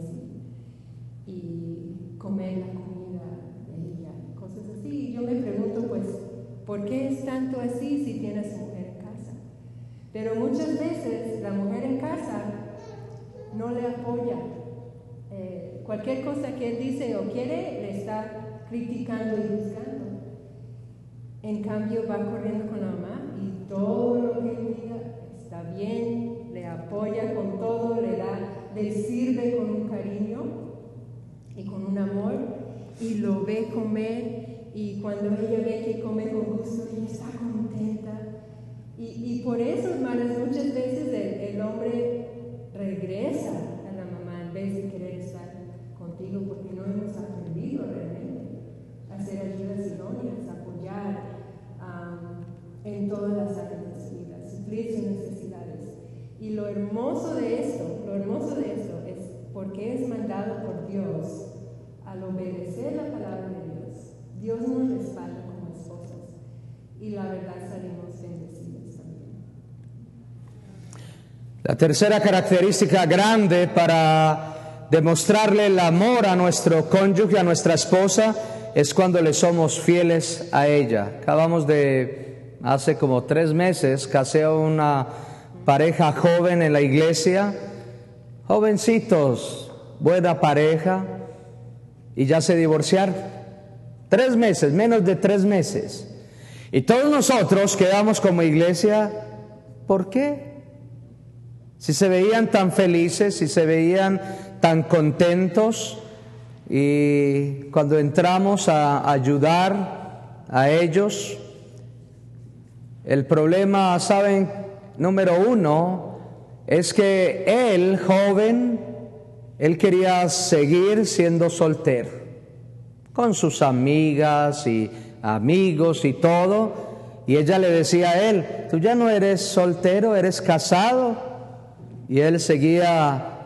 y comer la comida de ella, cosas así. Y yo me pregunto, pues, ¿por qué es tanto así si tienes mujer en casa? Pero muchas veces la mujer en casa no le apoya. Cualquier cosa que él dice o quiere, le está criticando y juzgando. En cambio, va corriendo con la mamá y todo lo que él diga está bien, le apoya con todo, le sirve con un cariño y con un amor, y lo ve comer, y cuando ella ve que come con gusto, ella está contenta. Y por eso, hermanas, muchas veces el hombre regresa a la mamá en vez de querer estar contigo, porque no hemos aprendido realmente a hacer ayudas idóneas, apoyar en todas las áreas de su vida, suplir sus necesidades. Y lo hermoso de esto es porque es mandado por Dios. Al obedecer la palabra de Dios, Dios nos respalda como esposas, y la verdad salimos bendecidas también.
La tercera característica grande para demostrarle el amor a nuestro cónyuge, a nuestra esposa, es cuando le somos fieles a ella. Hace como 3 meses, casé a una pareja joven en la iglesia, jovencitos, buena pareja, y ya se divorciaron. 3 meses, menos de 3 meses. Y todos nosotros quedamos como iglesia, ¿por qué? Si se veían tan felices, si se veían tan contentos, y cuando entramos a ayudar a ellos, el problema, ¿saben? Número 1, es que él, joven, él quería seguir siendo soltero, con sus amigas y amigos y todo, y ella le decía a él: tú ya no eres soltero, eres casado. Y él seguía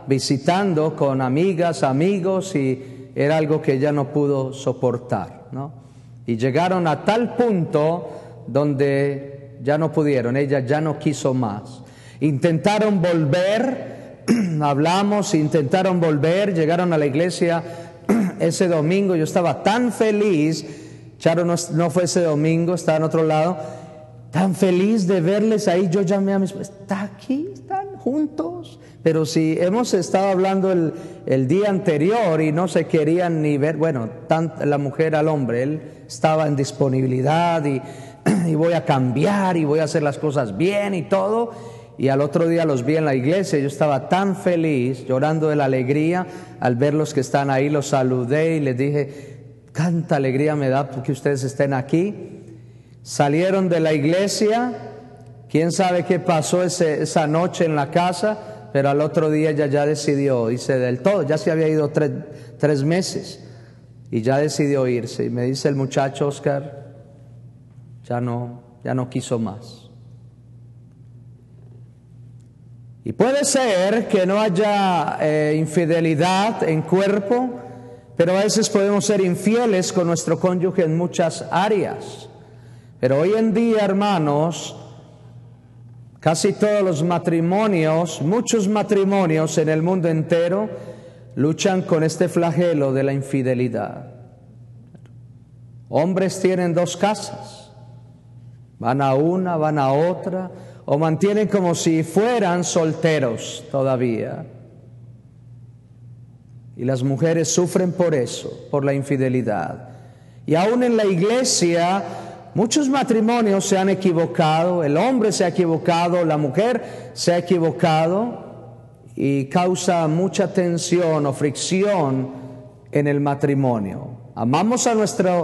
visitando con amigas, amigos, y era algo que ella no pudo soportar, ¿no? Y llegaron a tal punto donde ya no pudieron, ella ya no quiso más. Intentaron volver, hablamos, intentaron volver, llegaron a la iglesia ese domingo. Yo estaba tan feliz, Charo no fue ese domingo, estaba en otro lado, tan feliz de verles ahí. Yo llamé a mi esposa, ¿está aquí? ¿Están juntos? Pero si hemos estado hablando el día anterior y no se querían ni ver, bueno, la mujer al hombre, él estaba en disponibilidad y voy a cambiar y voy a hacer las cosas bien y todo. Y al otro día los vi en la iglesia. Yo estaba tan feliz, llorando de la alegría al ver los que están ahí. Los saludé y les dije, tanta alegría me da que ustedes estén aquí. Salieron de la iglesia, quién sabe qué pasó esa noche en la casa, pero al otro día ella ya decidió irse del todo. Ya se había ido 3 meses y ya decidió irse. Y me dice el muchacho, Oscar, ya no quiso más. Y puede ser que no haya infidelidad en cuerpo, pero a veces podemos ser infieles con nuestro cónyuge en muchas áreas. Pero hoy en día, hermanos, casi todos los matrimonios, muchos matrimonios en el mundo entero, luchan con este flagelo de la infidelidad. Hombres tienen 2 casas, van a una, van a otra, o mantienen como si fueran solteros todavía. Y las mujeres sufren por eso, por la infidelidad. Y aún en la iglesia, muchos matrimonios se han equivocado, el hombre se ha equivocado, la mujer se ha equivocado, y causa mucha tensión o fricción en el matrimonio. Amamos a nuestra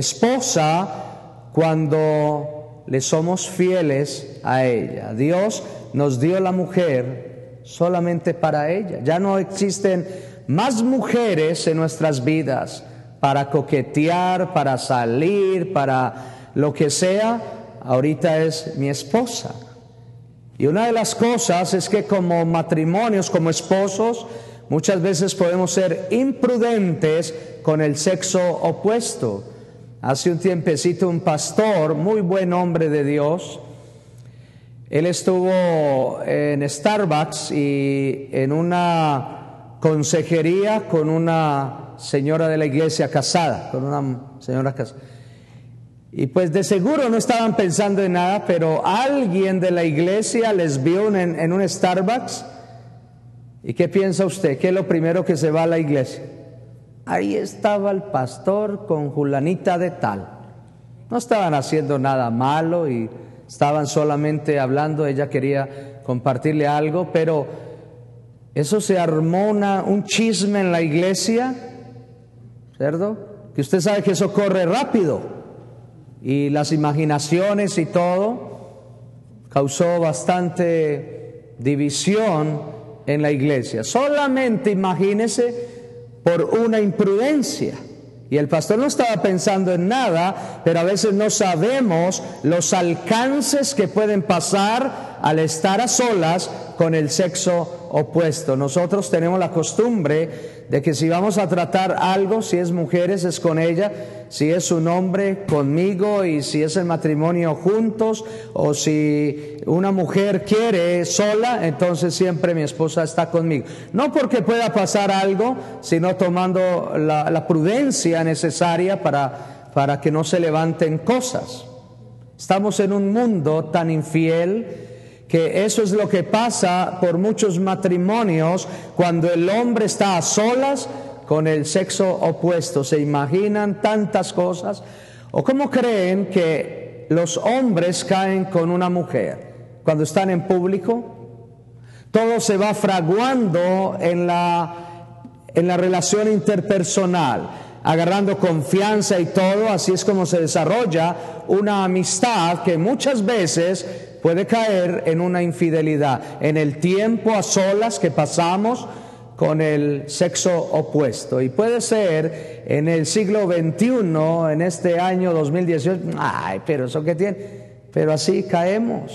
esposa cuando le somos fieles a ella. Dios nos dio la mujer solamente para ella. Ya no existen más mujeres en nuestras vidas para coquetear, para salir, para lo que sea. Ahorita es mi esposa. Y una de las cosas es que como matrimonios, como esposos, muchas veces podemos ser imprudentes con el sexo opuesto. Hace un tiempecito un pastor, muy buen hombre de Dios, él estuvo en Starbucks y en una consejería con una señora de la iglesia casada, con una señora casada. Y pues de seguro no estaban pensando en nada, pero alguien de la iglesia les vio en un Starbucks. ¿Y qué piensa usted? ¿Qué es lo primero que se va a la iglesia? Ahí estaba el pastor con Julanita de tal. No estaban haciendo nada malo y estaban solamente hablando. Ella quería compartirle algo, pero eso se armó un chisme en la iglesia, ¿cierto? Que usted sabe que eso corre rápido. Y las imaginaciones y todo causó bastante división en la iglesia. Solamente imagínese por una imprudencia. Y el pastor no estaba pensando en nada, pero a veces no sabemos los alcances que pueden pasar al estar a solas con el sexo opuesto. Nosotros tenemos la costumbre de que si vamos a tratar algo, si es mujeres es con ella, si es un hombre conmigo, y si es el matrimonio juntos, o si una mujer quiere sola, entonces siempre mi esposa está conmigo. No porque pueda pasar algo, sino tomando la prudencia necesaria para que no se levanten cosas. Estamos en un mundo tan infiel que eso es lo que pasa por muchos matrimonios cuando el hombre está a solas con el sexo opuesto. Se imaginan tantas cosas. ¿O cómo creen que los hombres caen con una mujer cuando están en público? Todo se va fraguando en la relación interpersonal, agarrando confianza y todo. Así es como se desarrolla una amistad que muchas veces puede caer en una infidelidad, en el tiempo a solas que pasamos con el sexo opuesto. Y puede ser en el siglo XXI, en este año 2018, pero eso que tiene, pero así caemos.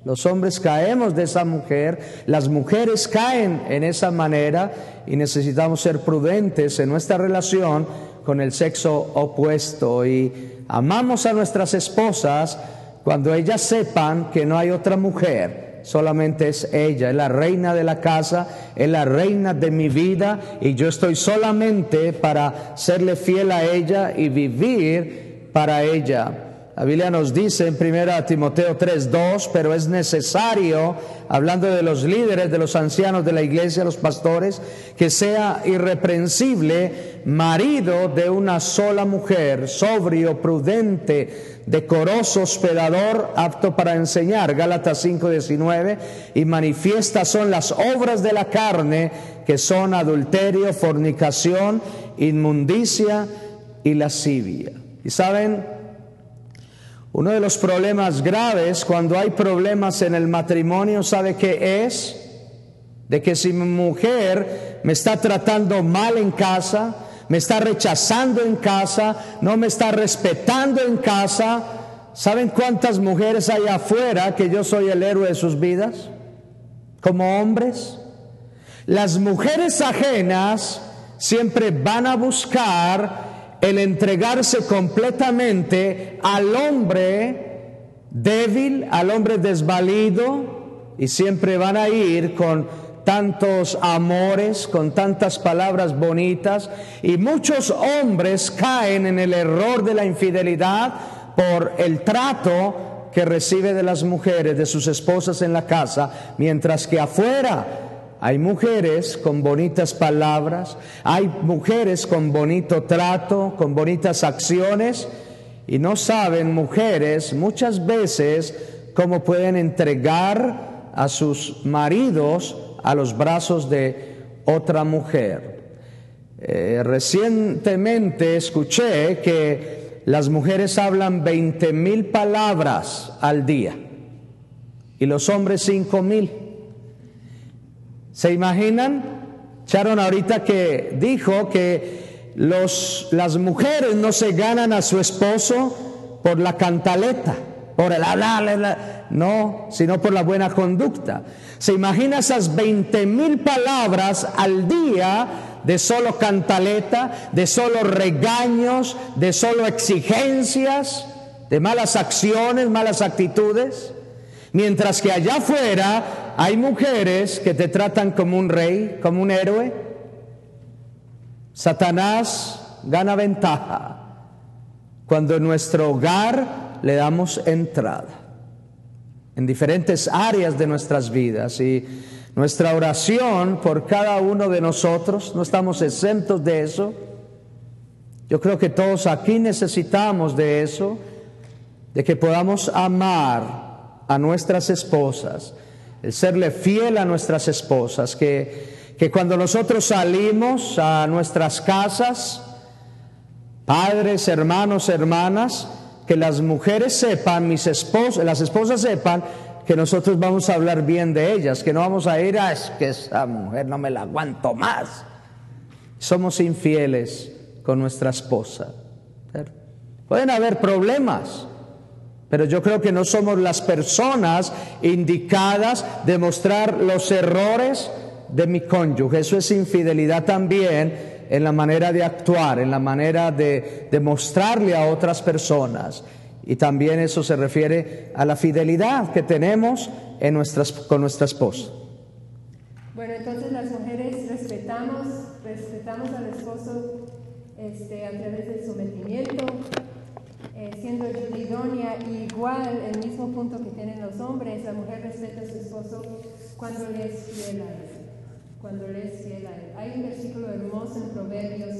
Los hombres caemos de esa mujer, las mujeres caen en esa manera y necesitamos ser prudentes en nuestra relación con el sexo opuesto. Y amamos a nuestras esposas cuando ellas sepan que no hay otra mujer, solamente es ella, es la reina de la casa, es la reina de mi vida y yo estoy solamente para serle fiel a ella y vivir para ella. La Biblia nos dice en 1 Timoteo 3:2, pero es necesario, hablando de los líderes, de los ancianos de la iglesia, los pastores, que sea irreprensible, marido de una sola mujer, sobrio, prudente, decoroso, hospedador, apto para enseñar, Gálatas 5:19, y manifiestas son las obras de la carne, que son adulterio, fornicación, inmundicia y lascivia. Y saben, uno de los problemas graves cuando hay problemas en el matrimonio, ¿sabe qué es? De que si mi mujer me está tratando mal en casa, me está rechazando en casa, no me está respetando en casa, ¿saben cuántas mujeres hay afuera que yo soy el héroe de sus vidas? Como hombres. Las mujeres ajenas siempre van a buscar el entregarse completamente al hombre débil, al hombre desvalido, y siempre van a ir con tantos amores, con tantas palabras bonitas, y muchos hombres caen en el error de la infidelidad por el trato que recibe de las mujeres, de sus esposas en la casa, mientras que afuera hay mujeres con bonitas palabras, hay mujeres con bonito trato, con bonitas acciones, y no saben mujeres muchas veces cómo pueden entregar a sus maridos a los brazos de otra mujer. Recientemente escuché que las mujeres hablan 20,000 palabras al día y los hombres 5,000. ¿Se imaginan? Sharon ahorita que dijo que las mujeres no se ganan a su esposo por la cantaleta, por el hablar, no, sino por la buena conducta. ¿Se imagina esas 20,000 palabras al día de solo cantaleta, de solo regaños, de solo exigencias, de malas acciones, malas actitudes? Mientras que allá afuera hay mujeres que te tratan como un rey, como un héroe. Satanás gana ventaja cuando en nuestro hogar le damos entrada en diferentes áreas de nuestras vidas, y nuestra oración por cada uno de nosotros, no estamos exentos de eso. Yo creo que todos aquí necesitamos de eso, de que podamos amar a nuestras esposas, el serle fiel a nuestras esposas, que cuando nosotros salimos a nuestras casas, padres, hermanos, hermanas, que las mujeres sepan, las esposas sepan que nosotros vamos a hablar bien de ellas, que no vamos a ir a, es que esa mujer no me la aguanto más. Somos infieles con nuestra esposa. Pueden haber problemas, pero yo creo que no somos las personas indicadas de mostrar los errores de mi cónyuge. Eso es infidelidad también en la manera de actuar, en la manera de mostrarle a otras personas. Y también eso se refiere a la fidelidad que tenemos con nuestra esposa.
Bueno, entonces las mujeres respetamos al esposo a través del sometimiento, siendo idónea, y igual el mismo punto que tienen los hombres. La mujer respeta a su esposo cuando le es fiel a él. Hay un versículo hermoso en Proverbios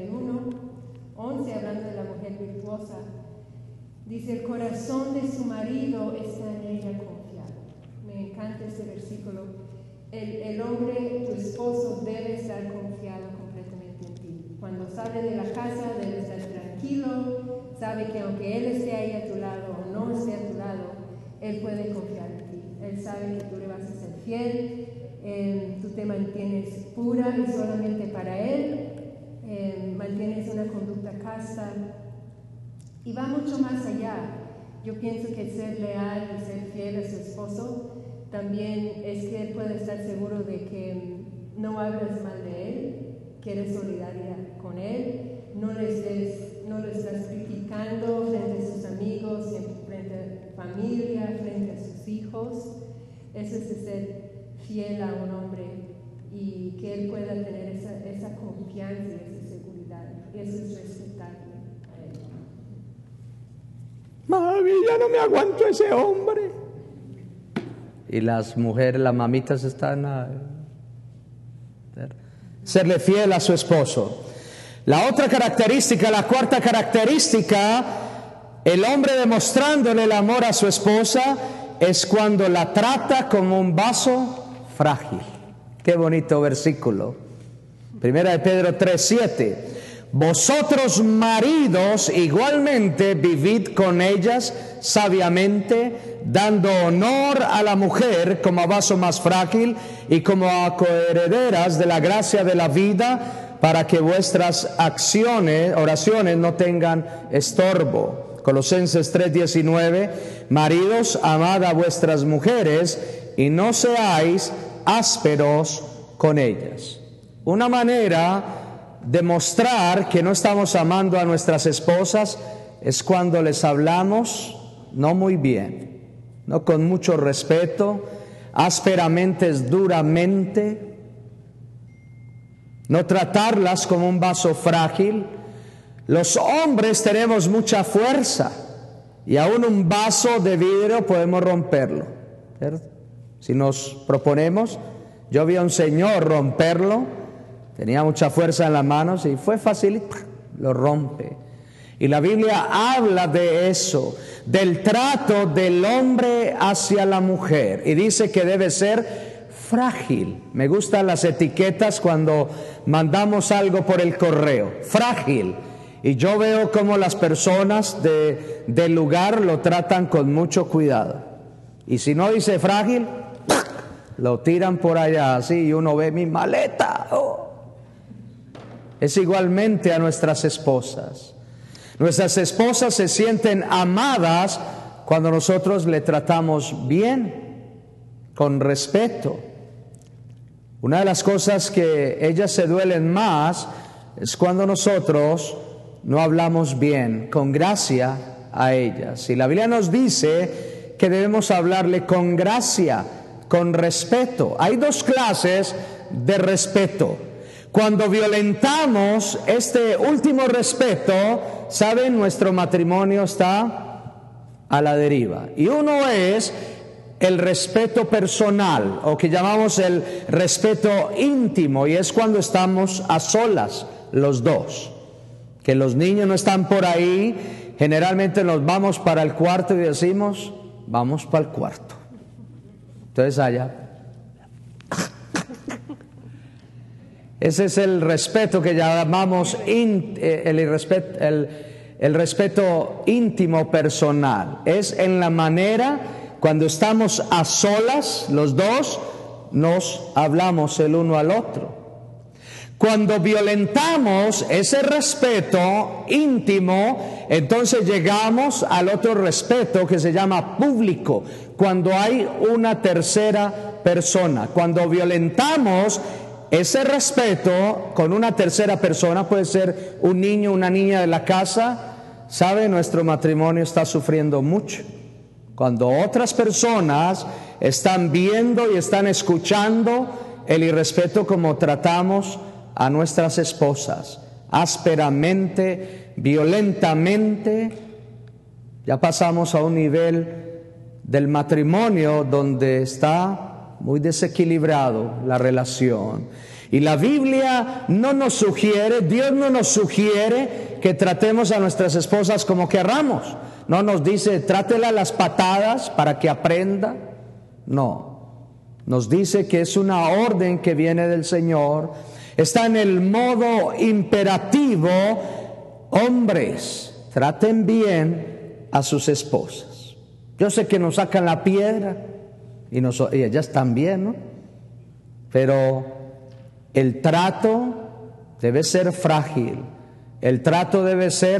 31:11, hablando de la mujer virtuosa. Dice: el corazón de su marido está en ella confiado. Me encanta este versículo. El hombre, tu esposo, debe estar confiado completamente en ti. Cuando sale de la casa debe estar tranquilo, sabe que aunque él esté ahí a tu lado o no esté a tu lado, él puede confiar en ti. Él sabe que tú le vas a ser fiel, tú te mantienes pura y solamente para él, mantienes una conducta casta, y va mucho más allá. yo pienso que ser leal y ser fiel a su esposo también es que él puede estar seguro de que no hables mal de él, que eres solidaria con él, no lo estás criticando frente a sus amigos, frente a familia, frente a sus hijos. Eso es de ser fiel a un hombre y que él pueda tener esa confianza y esa seguridad. Y eso es respetarle a él.
Mami, ya no me aguanto ese hombre. Y las mujeres, las mamitas están a serle fiel a su esposo. La otra característica, la cuarta característica, el hombre demostrándole el amor a su esposa es cuando la trata como un vaso frágil. Qué bonito versículo. Primera de Pedro 3:7. Vosotros maridos igualmente vivid con ellas sabiamente, dando honor a la mujer como a vaso más frágil y como a coherederas de la gracia de la vida, para que vuestras oraciones no tengan estorbo. Colosenses 3:19. Maridos, amad a vuestras mujeres y no seáis ásperos con ellas. Una manera de mostrar que no estamos amando a nuestras esposas es cuando les hablamos no muy bien, no con mucho respeto, ásperamente, duramente, no tratarlas como un vaso frágil. Los hombres tenemos mucha fuerza y aún un vaso de vidrio podemos romperlo, ¿cierto? Si nos proponemos, yo vi a un señor romperlo, tenía mucha fuerza en las manos y fue fácil, lo rompe. Y la Biblia habla de eso, del trato del hombre hacia la mujer, y dice que debe ser frágil. Me gustan las etiquetas cuando mandamos algo por el correo, frágil. Y yo veo cómo las personas del lugar lo tratan con mucho cuidado. Y si no dice frágil, lo tiran por allá así y uno ve mi maleta. Oh. Es igualmente a nuestras esposas. Nuestras esposas se sienten amadas cuando nosotros le tratamos bien, con respeto. Una de las cosas que ellas se duelen más es cuando nosotros no hablamos bien, con gracia a ellas. Y la Biblia nos dice que debemos hablarle con gracia, con respeto. Hay dos clases de respeto. Cuando violentamos este último respeto, ¿saben? Nuestro matrimonio está a la deriva. Y uno es el respeto personal, o que llamamos el respeto íntimo, y es cuando estamos a solas los dos. Que los niños no están por ahí, generalmente nos vamos para el cuarto y decimos, vamos para el cuarto. Entonces allá. Ese es el respeto que llamamos el respeto íntimo personal. Es en la manera cuando estamos a solas, los dos, nos hablamos el uno al otro. Cuando violentamos ese respeto íntimo, entonces llegamos al otro respeto que se llama público, cuando hay una tercera persona. Cuando violentamos ese respeto con una tercera persona, puede ser un niño, una niña de la casa, ¿sabe? Nuestro matrimonio está sufriendo mucho. Cuando otras personas están viendo y están escuchando el irrespeto como tratamos a nuestras esposas, ásperamente, violentamente, ya pasamos a un nivel del matrimonio donde está muy desequilibrado la relación. Y la Biblia no nos sugiere, Dios no nos sugiere que tratemos a nuestras esposas como querramos. No nos dice, trátela a las patadas para que aprenda. No, nos dice que es una orden que viene del Señor. Está en el modo imperativo, hombres, traten bien a sus esposas. Yo sé que nos sacan la piedra y ellas también, ¿no? Pero el trato debe ser frágil, el trato debe ser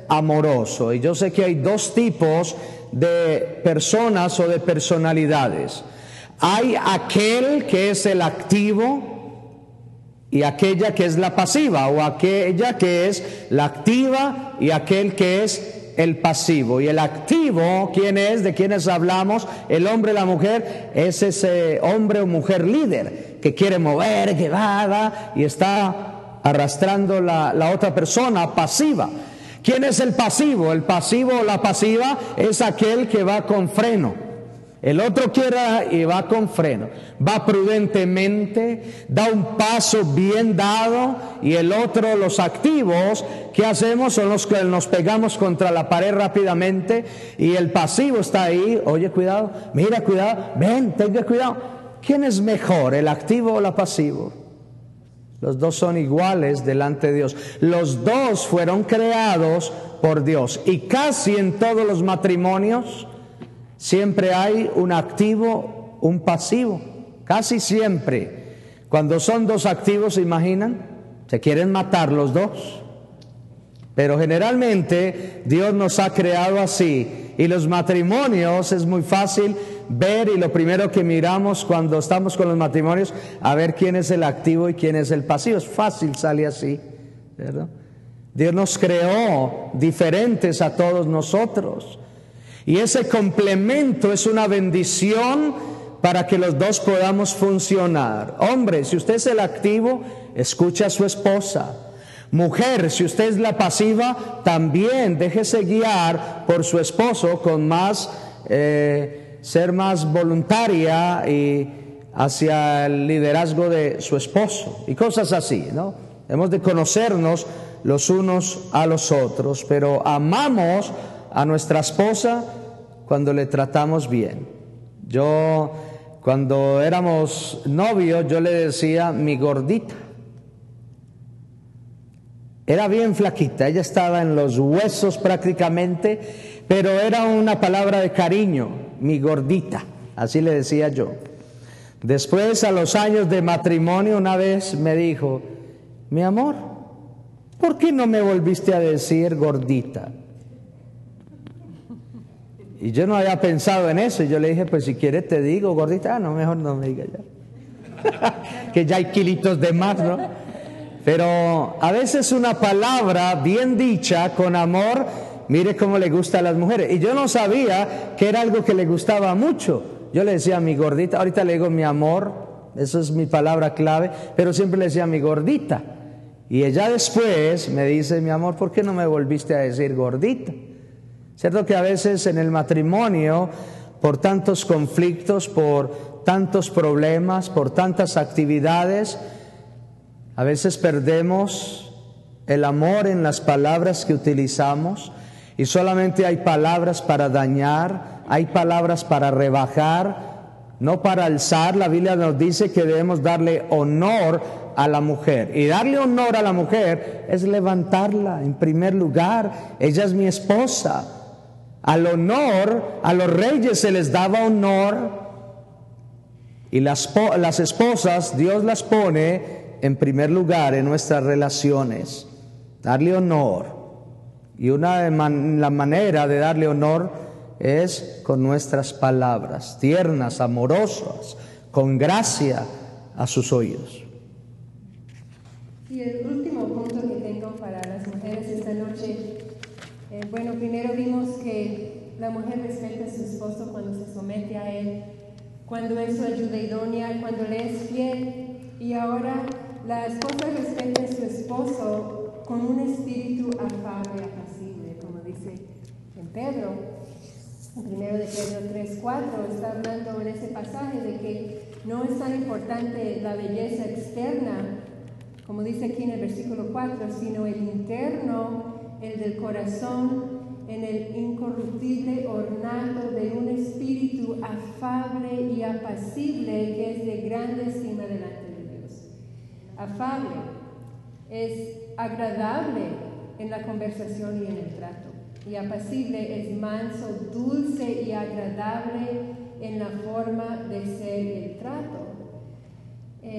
amoroso. Y yo sé que hay dos tipos de personas o de personalidades. Hay aquel que es el activo y aquella que es la pasiva, o aquella que es la activa y aquel que es el pasivo. Y el activo, ¿quién es? ¿De quiénes hablamos? El hombre, la mujer, es ese hombre o mujer líder que quiere mover, que va y está arrastrando la otra persona pasiva. ¿Quién es el pasivo? El pasivo o la pasiva es aquel que va con freno. El otro quiere y va con freno, va prudentemente, da un paso bien dado, y el otro, los activos, ¿qué hacemos? Son los que nos pegamos contra la pared rápidamente, y el pasivo está ahí, oye, cuidado, mira, cuidado, ven, tenga cuidado. ¿Quién es mejor, el activo o el pasivo? Los dos son iguales delante de Dios. Los dos fueron creados por Dios, y casi en todos los matrimonios siempre hay un activo, un pasivo, casi siempre. Cuando son dos activos, ¿se imaginan? Se quieren matar los dos. Pero generalmente Dios nos ha creado así. Y los matrimonios es muy fácil ver, y lo primero que miramos cuando estamos con los matrimonios, a ver quién es el activo y quién es el pasivo. Es fácil, sale así, ¿verdad? Dios nos creó diferentes a todos nosotros. Y ese complemento es una bendición para que los dos podamos funcionar. Hombre, si usted es el activo, escuche a su esposa. Mujer, si usted es la pasiva, también déjese guiar por su esposo con más, ser más voluntaria y hacia el liderazgo de su esposo. Y cosas así, ¿no? Hemos de conocernos los unos a los otros, pero amamos a nuestra esposa cuando le tratamos bien. Yo, cuando éramos novios, yo le decía mi gordita. Era bien flaquita, ella estaba en los huesos prácticamente, pero era una palabra de cariño, mi gordita, así le decía yo. Después, a los años de matrimonio, una vez me dijo, mi amor, ¿por qué no me volviste a decir gordita? Y yo no había pensado en eso, y yo le dije, pues si quieres te digo gordita. No, mejor no me diga ya. Que ya hay kilitos de más, ¿no? Pero a veces una palabra bien dicha, con amor, mire cómo le gusta a las mujeres. Y yo no sabía que era algo que le gustaba mucho. Yo le decía mi gordita, ahorita le digo mi amor, eso es mi palabra clave, pero siempre le decía mi gordita. Y ella después me dice, mi amor, ¿por qué no me volviste a decir gordita? Cierto que a veces en el matrimonio, por tantos conflictos, por tantos problemas, por tantas actividades, a veces perdemos el amor en las palabras que utilizamos, y solamente hay palabras para dañar, hay palabras para rebajar, no para alzar. La Biblia nos dice que debemos darle honor a la mujer, y darle honor a la mujer es levantarla en primer lugar. Ella es mi esposa. Al honor, a los reyes se les daba honor, y las esposas Dios las pone en primer lugar en nuestras relaciones. Darle honor, y la manera de darle honor es con nuestras palabras tiernas, amorosas, con gracia a sus oídos.
Y el último punto que tengo para las mujeres esta noche, bueno, primero vimos que la mujer respeta a su esposo cuando se somete a él, cuando es su ayuda idónea, cuando le es fiel. Y ahora la esposa respeta a su esposo con un espíritu afable, apacible, como dice en Pedro. En 1 de Pedro 3:4 está hablando en ese pasaje de que no es tan importante la belleza externa, como dice aquí en el versículo 4, sino el interno, el del corazón, en el incorruptible ornato de un espíritu afable y apacible que es de grande estima delante de Dios. Afable es agradable en la conversación y en el trato, y apacible es manso, dulce y agradable en la forma de ser y el trato.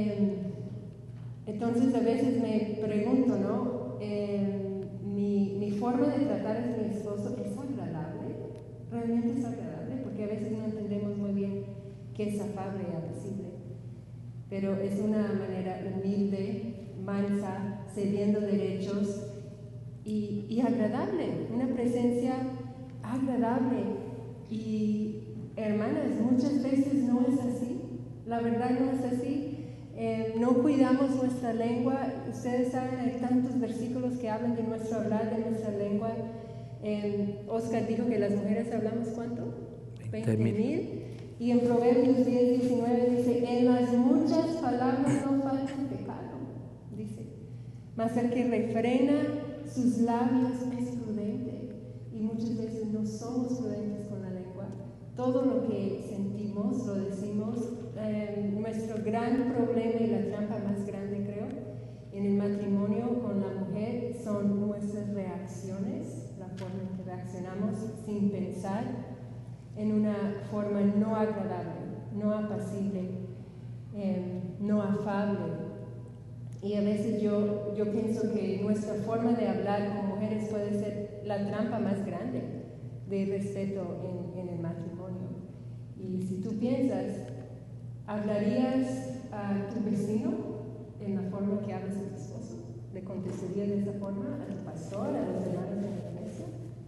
Entonces a veces me pregunto, ¿no? Mi forma de tratar a mi esposo es agradable, realmente es agradable, porque a veces no entendemos muy bien qué es afable y apacible, pero es una manera humilde, mansa, cediendo derechos y agradable, una presencia agradable. Y hermanas, muchas veces no es así, la verdad no es así. No cuidamos nuestra lengua. Ustedes saben, hay tantos versículos que hablan de nuestro hablar, de nuestra lengua. Oscar dijo que las mujeres hablamos ¿cuánto? 20,000. Y en Proverbios 10:19 dice, en las muchas palabras no falta pecado, dice, mas el que refrena sus labios es prudente. Y muchas veces no somos prudentes con la lengua. Todo lo que sentimos lo decimos. Nuestro gran problema y la trampa más grande, creo, en el matrimonio con la mujer son nuestras reacciones, la forma en que reaccionamos sin pensar, en una forma no agradable, no apacible, no afable. Y a veces yo pienso que nuestra forma de hablar con mujeres puede ser la trampa más grande de respeto en el matrimonio. Y si tú piensas, ¿hablarías a tu vecino en la forma que hablas a tu esposo? ¿Le contestarías de esa forma a tu pastor, a los hermanos de la iglesia?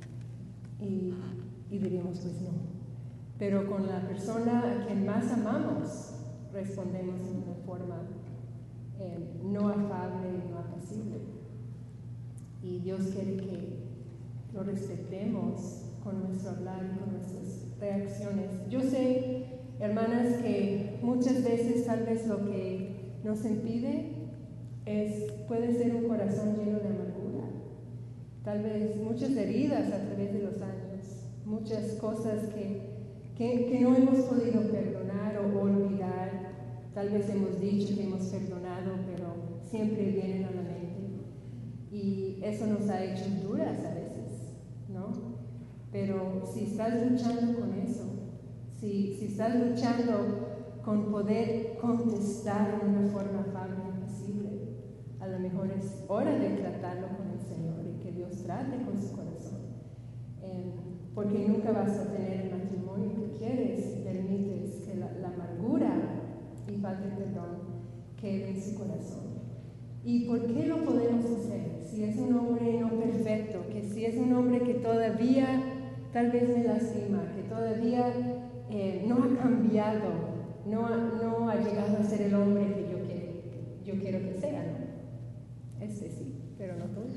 Y diríamos, pues no. Pero con la persona a quien más amamos, respondemos en una forma no afable y no apacible. Y Dios quiere que lo respetemos con nuestro hablar y con nuestras reacciones. Yo sé, hermanas, que muchas veces tal vez lo que nos impide puede ser un corazón lleno de amargura, tal vez muchas heridas a través de los años, muchas cosas que no hemos podido perdonar o olvidar. Tal vez hemos dicho que hemos perdonado, pero siempre vienen a la mente. Y eso nos ha hecho duras a veces, ¿no? Pero si estás luchando con eso, si estás luchando con poder contestar de una forma afable y apacible, a lo mejor es hora de tratarlo con el Señor y que Dios trate con su corazón. Porque nunca vas a tener el matrimonio que quieres si permites que la amargura y falta de perdón quede en su corazón. ¿Y por qué lo podemos hacer? Si es un hombre no perfecto, que si es un hombre que todavía tal vez me lastima, que todavía no ha cambiado, no ha llegado a ser el hombre que yo quiero que sea, ¿no? Sí, pero no todos.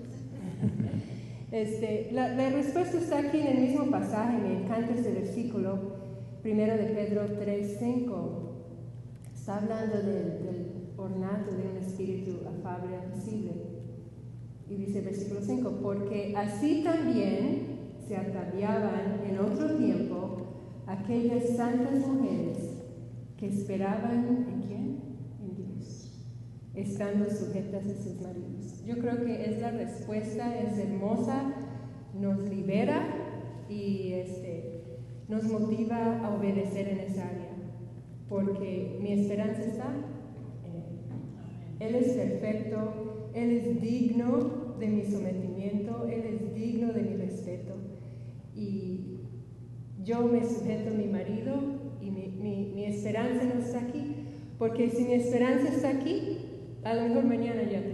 La respuesta está aquí en el mismo pasaje. Me encanta este versículo, 1 de Pedro 3:5. Está hablando del ornato de un espíritu afable y apacible. Y dice el versículo 5, porque así también se ataviaban en otro tiempo aquellas santas mujeres que esperaban ¿en quién? En Dios, estando sujetas a sus maridos. Yo creo que es la respuesta, es hermosa, nos libera y nos motiva a obedecer en esa área, porque mi esperanza está en Él. Él es perfecto, Él es digno de mi sometimiento, Él es digno de mi respeto. Y yo me sujeto a mi marido y mi esperanza no está aquí, porque si mi esperanza está aquí, a lo mejor mañana ya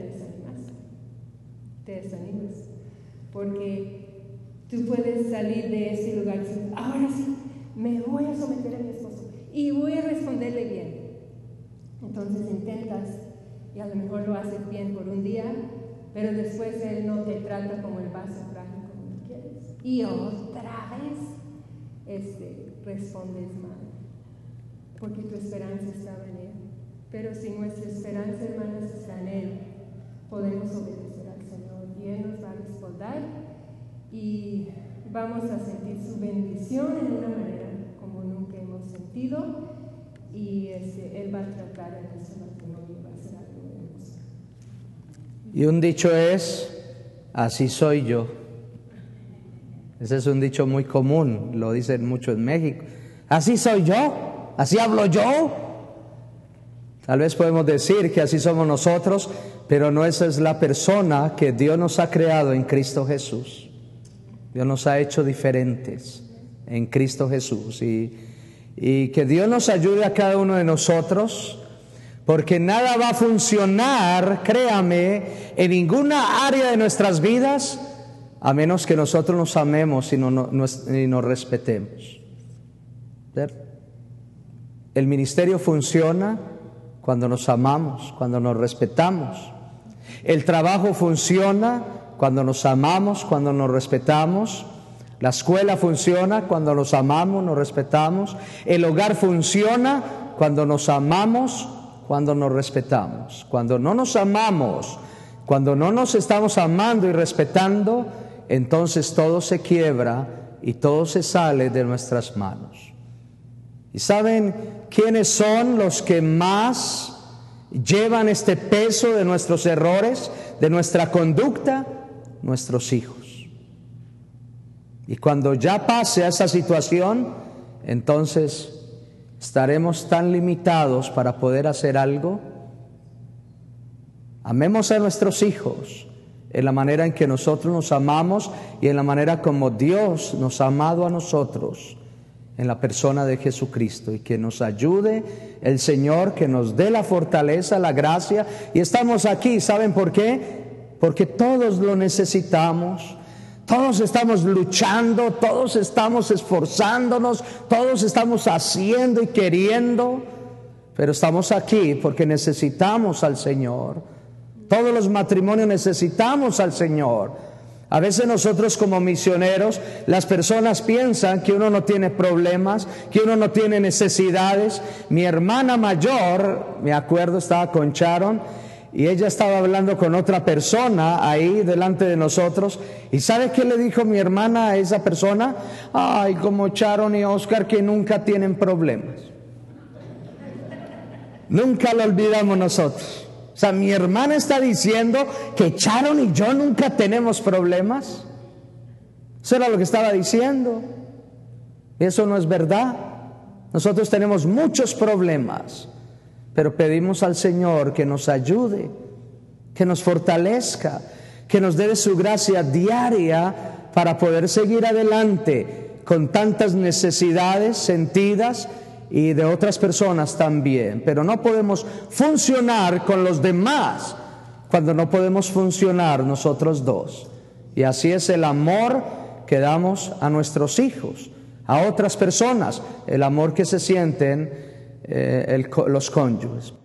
te desanimas, porque tú puedes salir de ese lugar y decir, ahora sí, me voy a someter a mi esposo y voy a responderle bien. Entonces intentas y a lo mejor lo haces bien por un día, pero después él no te trata como el vaso frágil como tú quieres. Y otra vez respondes mal, porque tu esperanza estaba en Él. Pero si nuestra esperanza, hermanos, está en Él, podemos obedecer al Señor y Él nos va a respaldar y vamos a sentir su bendición en una manera como nunca hemos sentido, y Él va a tratar en nuestro matrimonio y va a ser algo hermoso.
Y un dicho es, así soy yo. Ese es un dicho muy común, lo dicen mucho en México. Así soy yo, así hablo yo. Tal vez podemos decir que así somos nosotros, pero no esa es la persona que Dios nos ha creado en Cristo Jesús. Dios nos ha hecho diferentes en Cristo Jesús. Y que Dios nos ayude a cada uno de nosotros, porque nada va a funcionar, créame, en ninguna área de nuestras vidas, a menos que nosotros nos amemos y nos respetemos. ¿Ver? El ministerio funciona cuando nos amamos, cuando nos respetamos. El trabajo funciona cuando nos amamos, cuando nos respetamos. La escuela funciona cuando nos amamos, nos respetamos. El hogar funciona cuando nos amamos, cuando nos respetamos. Cuando no nos amamos, cuando no nos estamos amando y respetando, entonces todo se quiebra y todo se sale de nuestras manos. ¿Y saben quiénes son los que más llevan este peso de nuestros errores, de nuestra conducta? Nuestros hijos. Y cuando ya pase esa situación, entonces estaremos tan limitados para poder hacer algo. Amemos a nuestros hijos en la manera en que nosotros nos amamos y en la manera como Dios nos ha amado a nosotros en la persona de Jesucristo, y que nos ayude el Señor, que nos dé la fortaleza, la gracia. Y estamos aquí, ¿saben por qué? Porque todos lo necesitamos. Todos estamos luchando, todos estamos esforzándonos, todos estamos haciendo y queriendo, pero estamos aquí porque necesitamos al Señor. Todos los matrimonios necesitamos al Señor. A veces nosotros como misioneros, las personas piensan que uno no tiene problemas, que uno no tiene necesidades. Mi hermana mayor, me acuerdo, estaba con Sharon, y ella estaba hablando con otra persona ahí delante de nosotros. ¿Y sabe qué le dijo mi hermana a esa persona? Ay, como Sharon y Oscar, que nunca tienen problemas. Nunca lo olvidamos nosotros. O sea, mi hermana está diciendo que Sharon y yo nunca tenemos problemas. Eso era lo que estaba diciendo. Y eso no es verdad. Nosotros tenemos muchos problemas, pero pedimos al Señor que nos ayude, que nos fortalezca, que nos dé su gracia diaria para poder seguir adelante con tantas necesidades sentidas y de otras personas también. Pero no podemos funcionar con los demás cuando no podemos funcionar nosotros dos. Y así es el amor que damos a nuestros hijos, a otras personas, el amor que se sienten los cónyuges.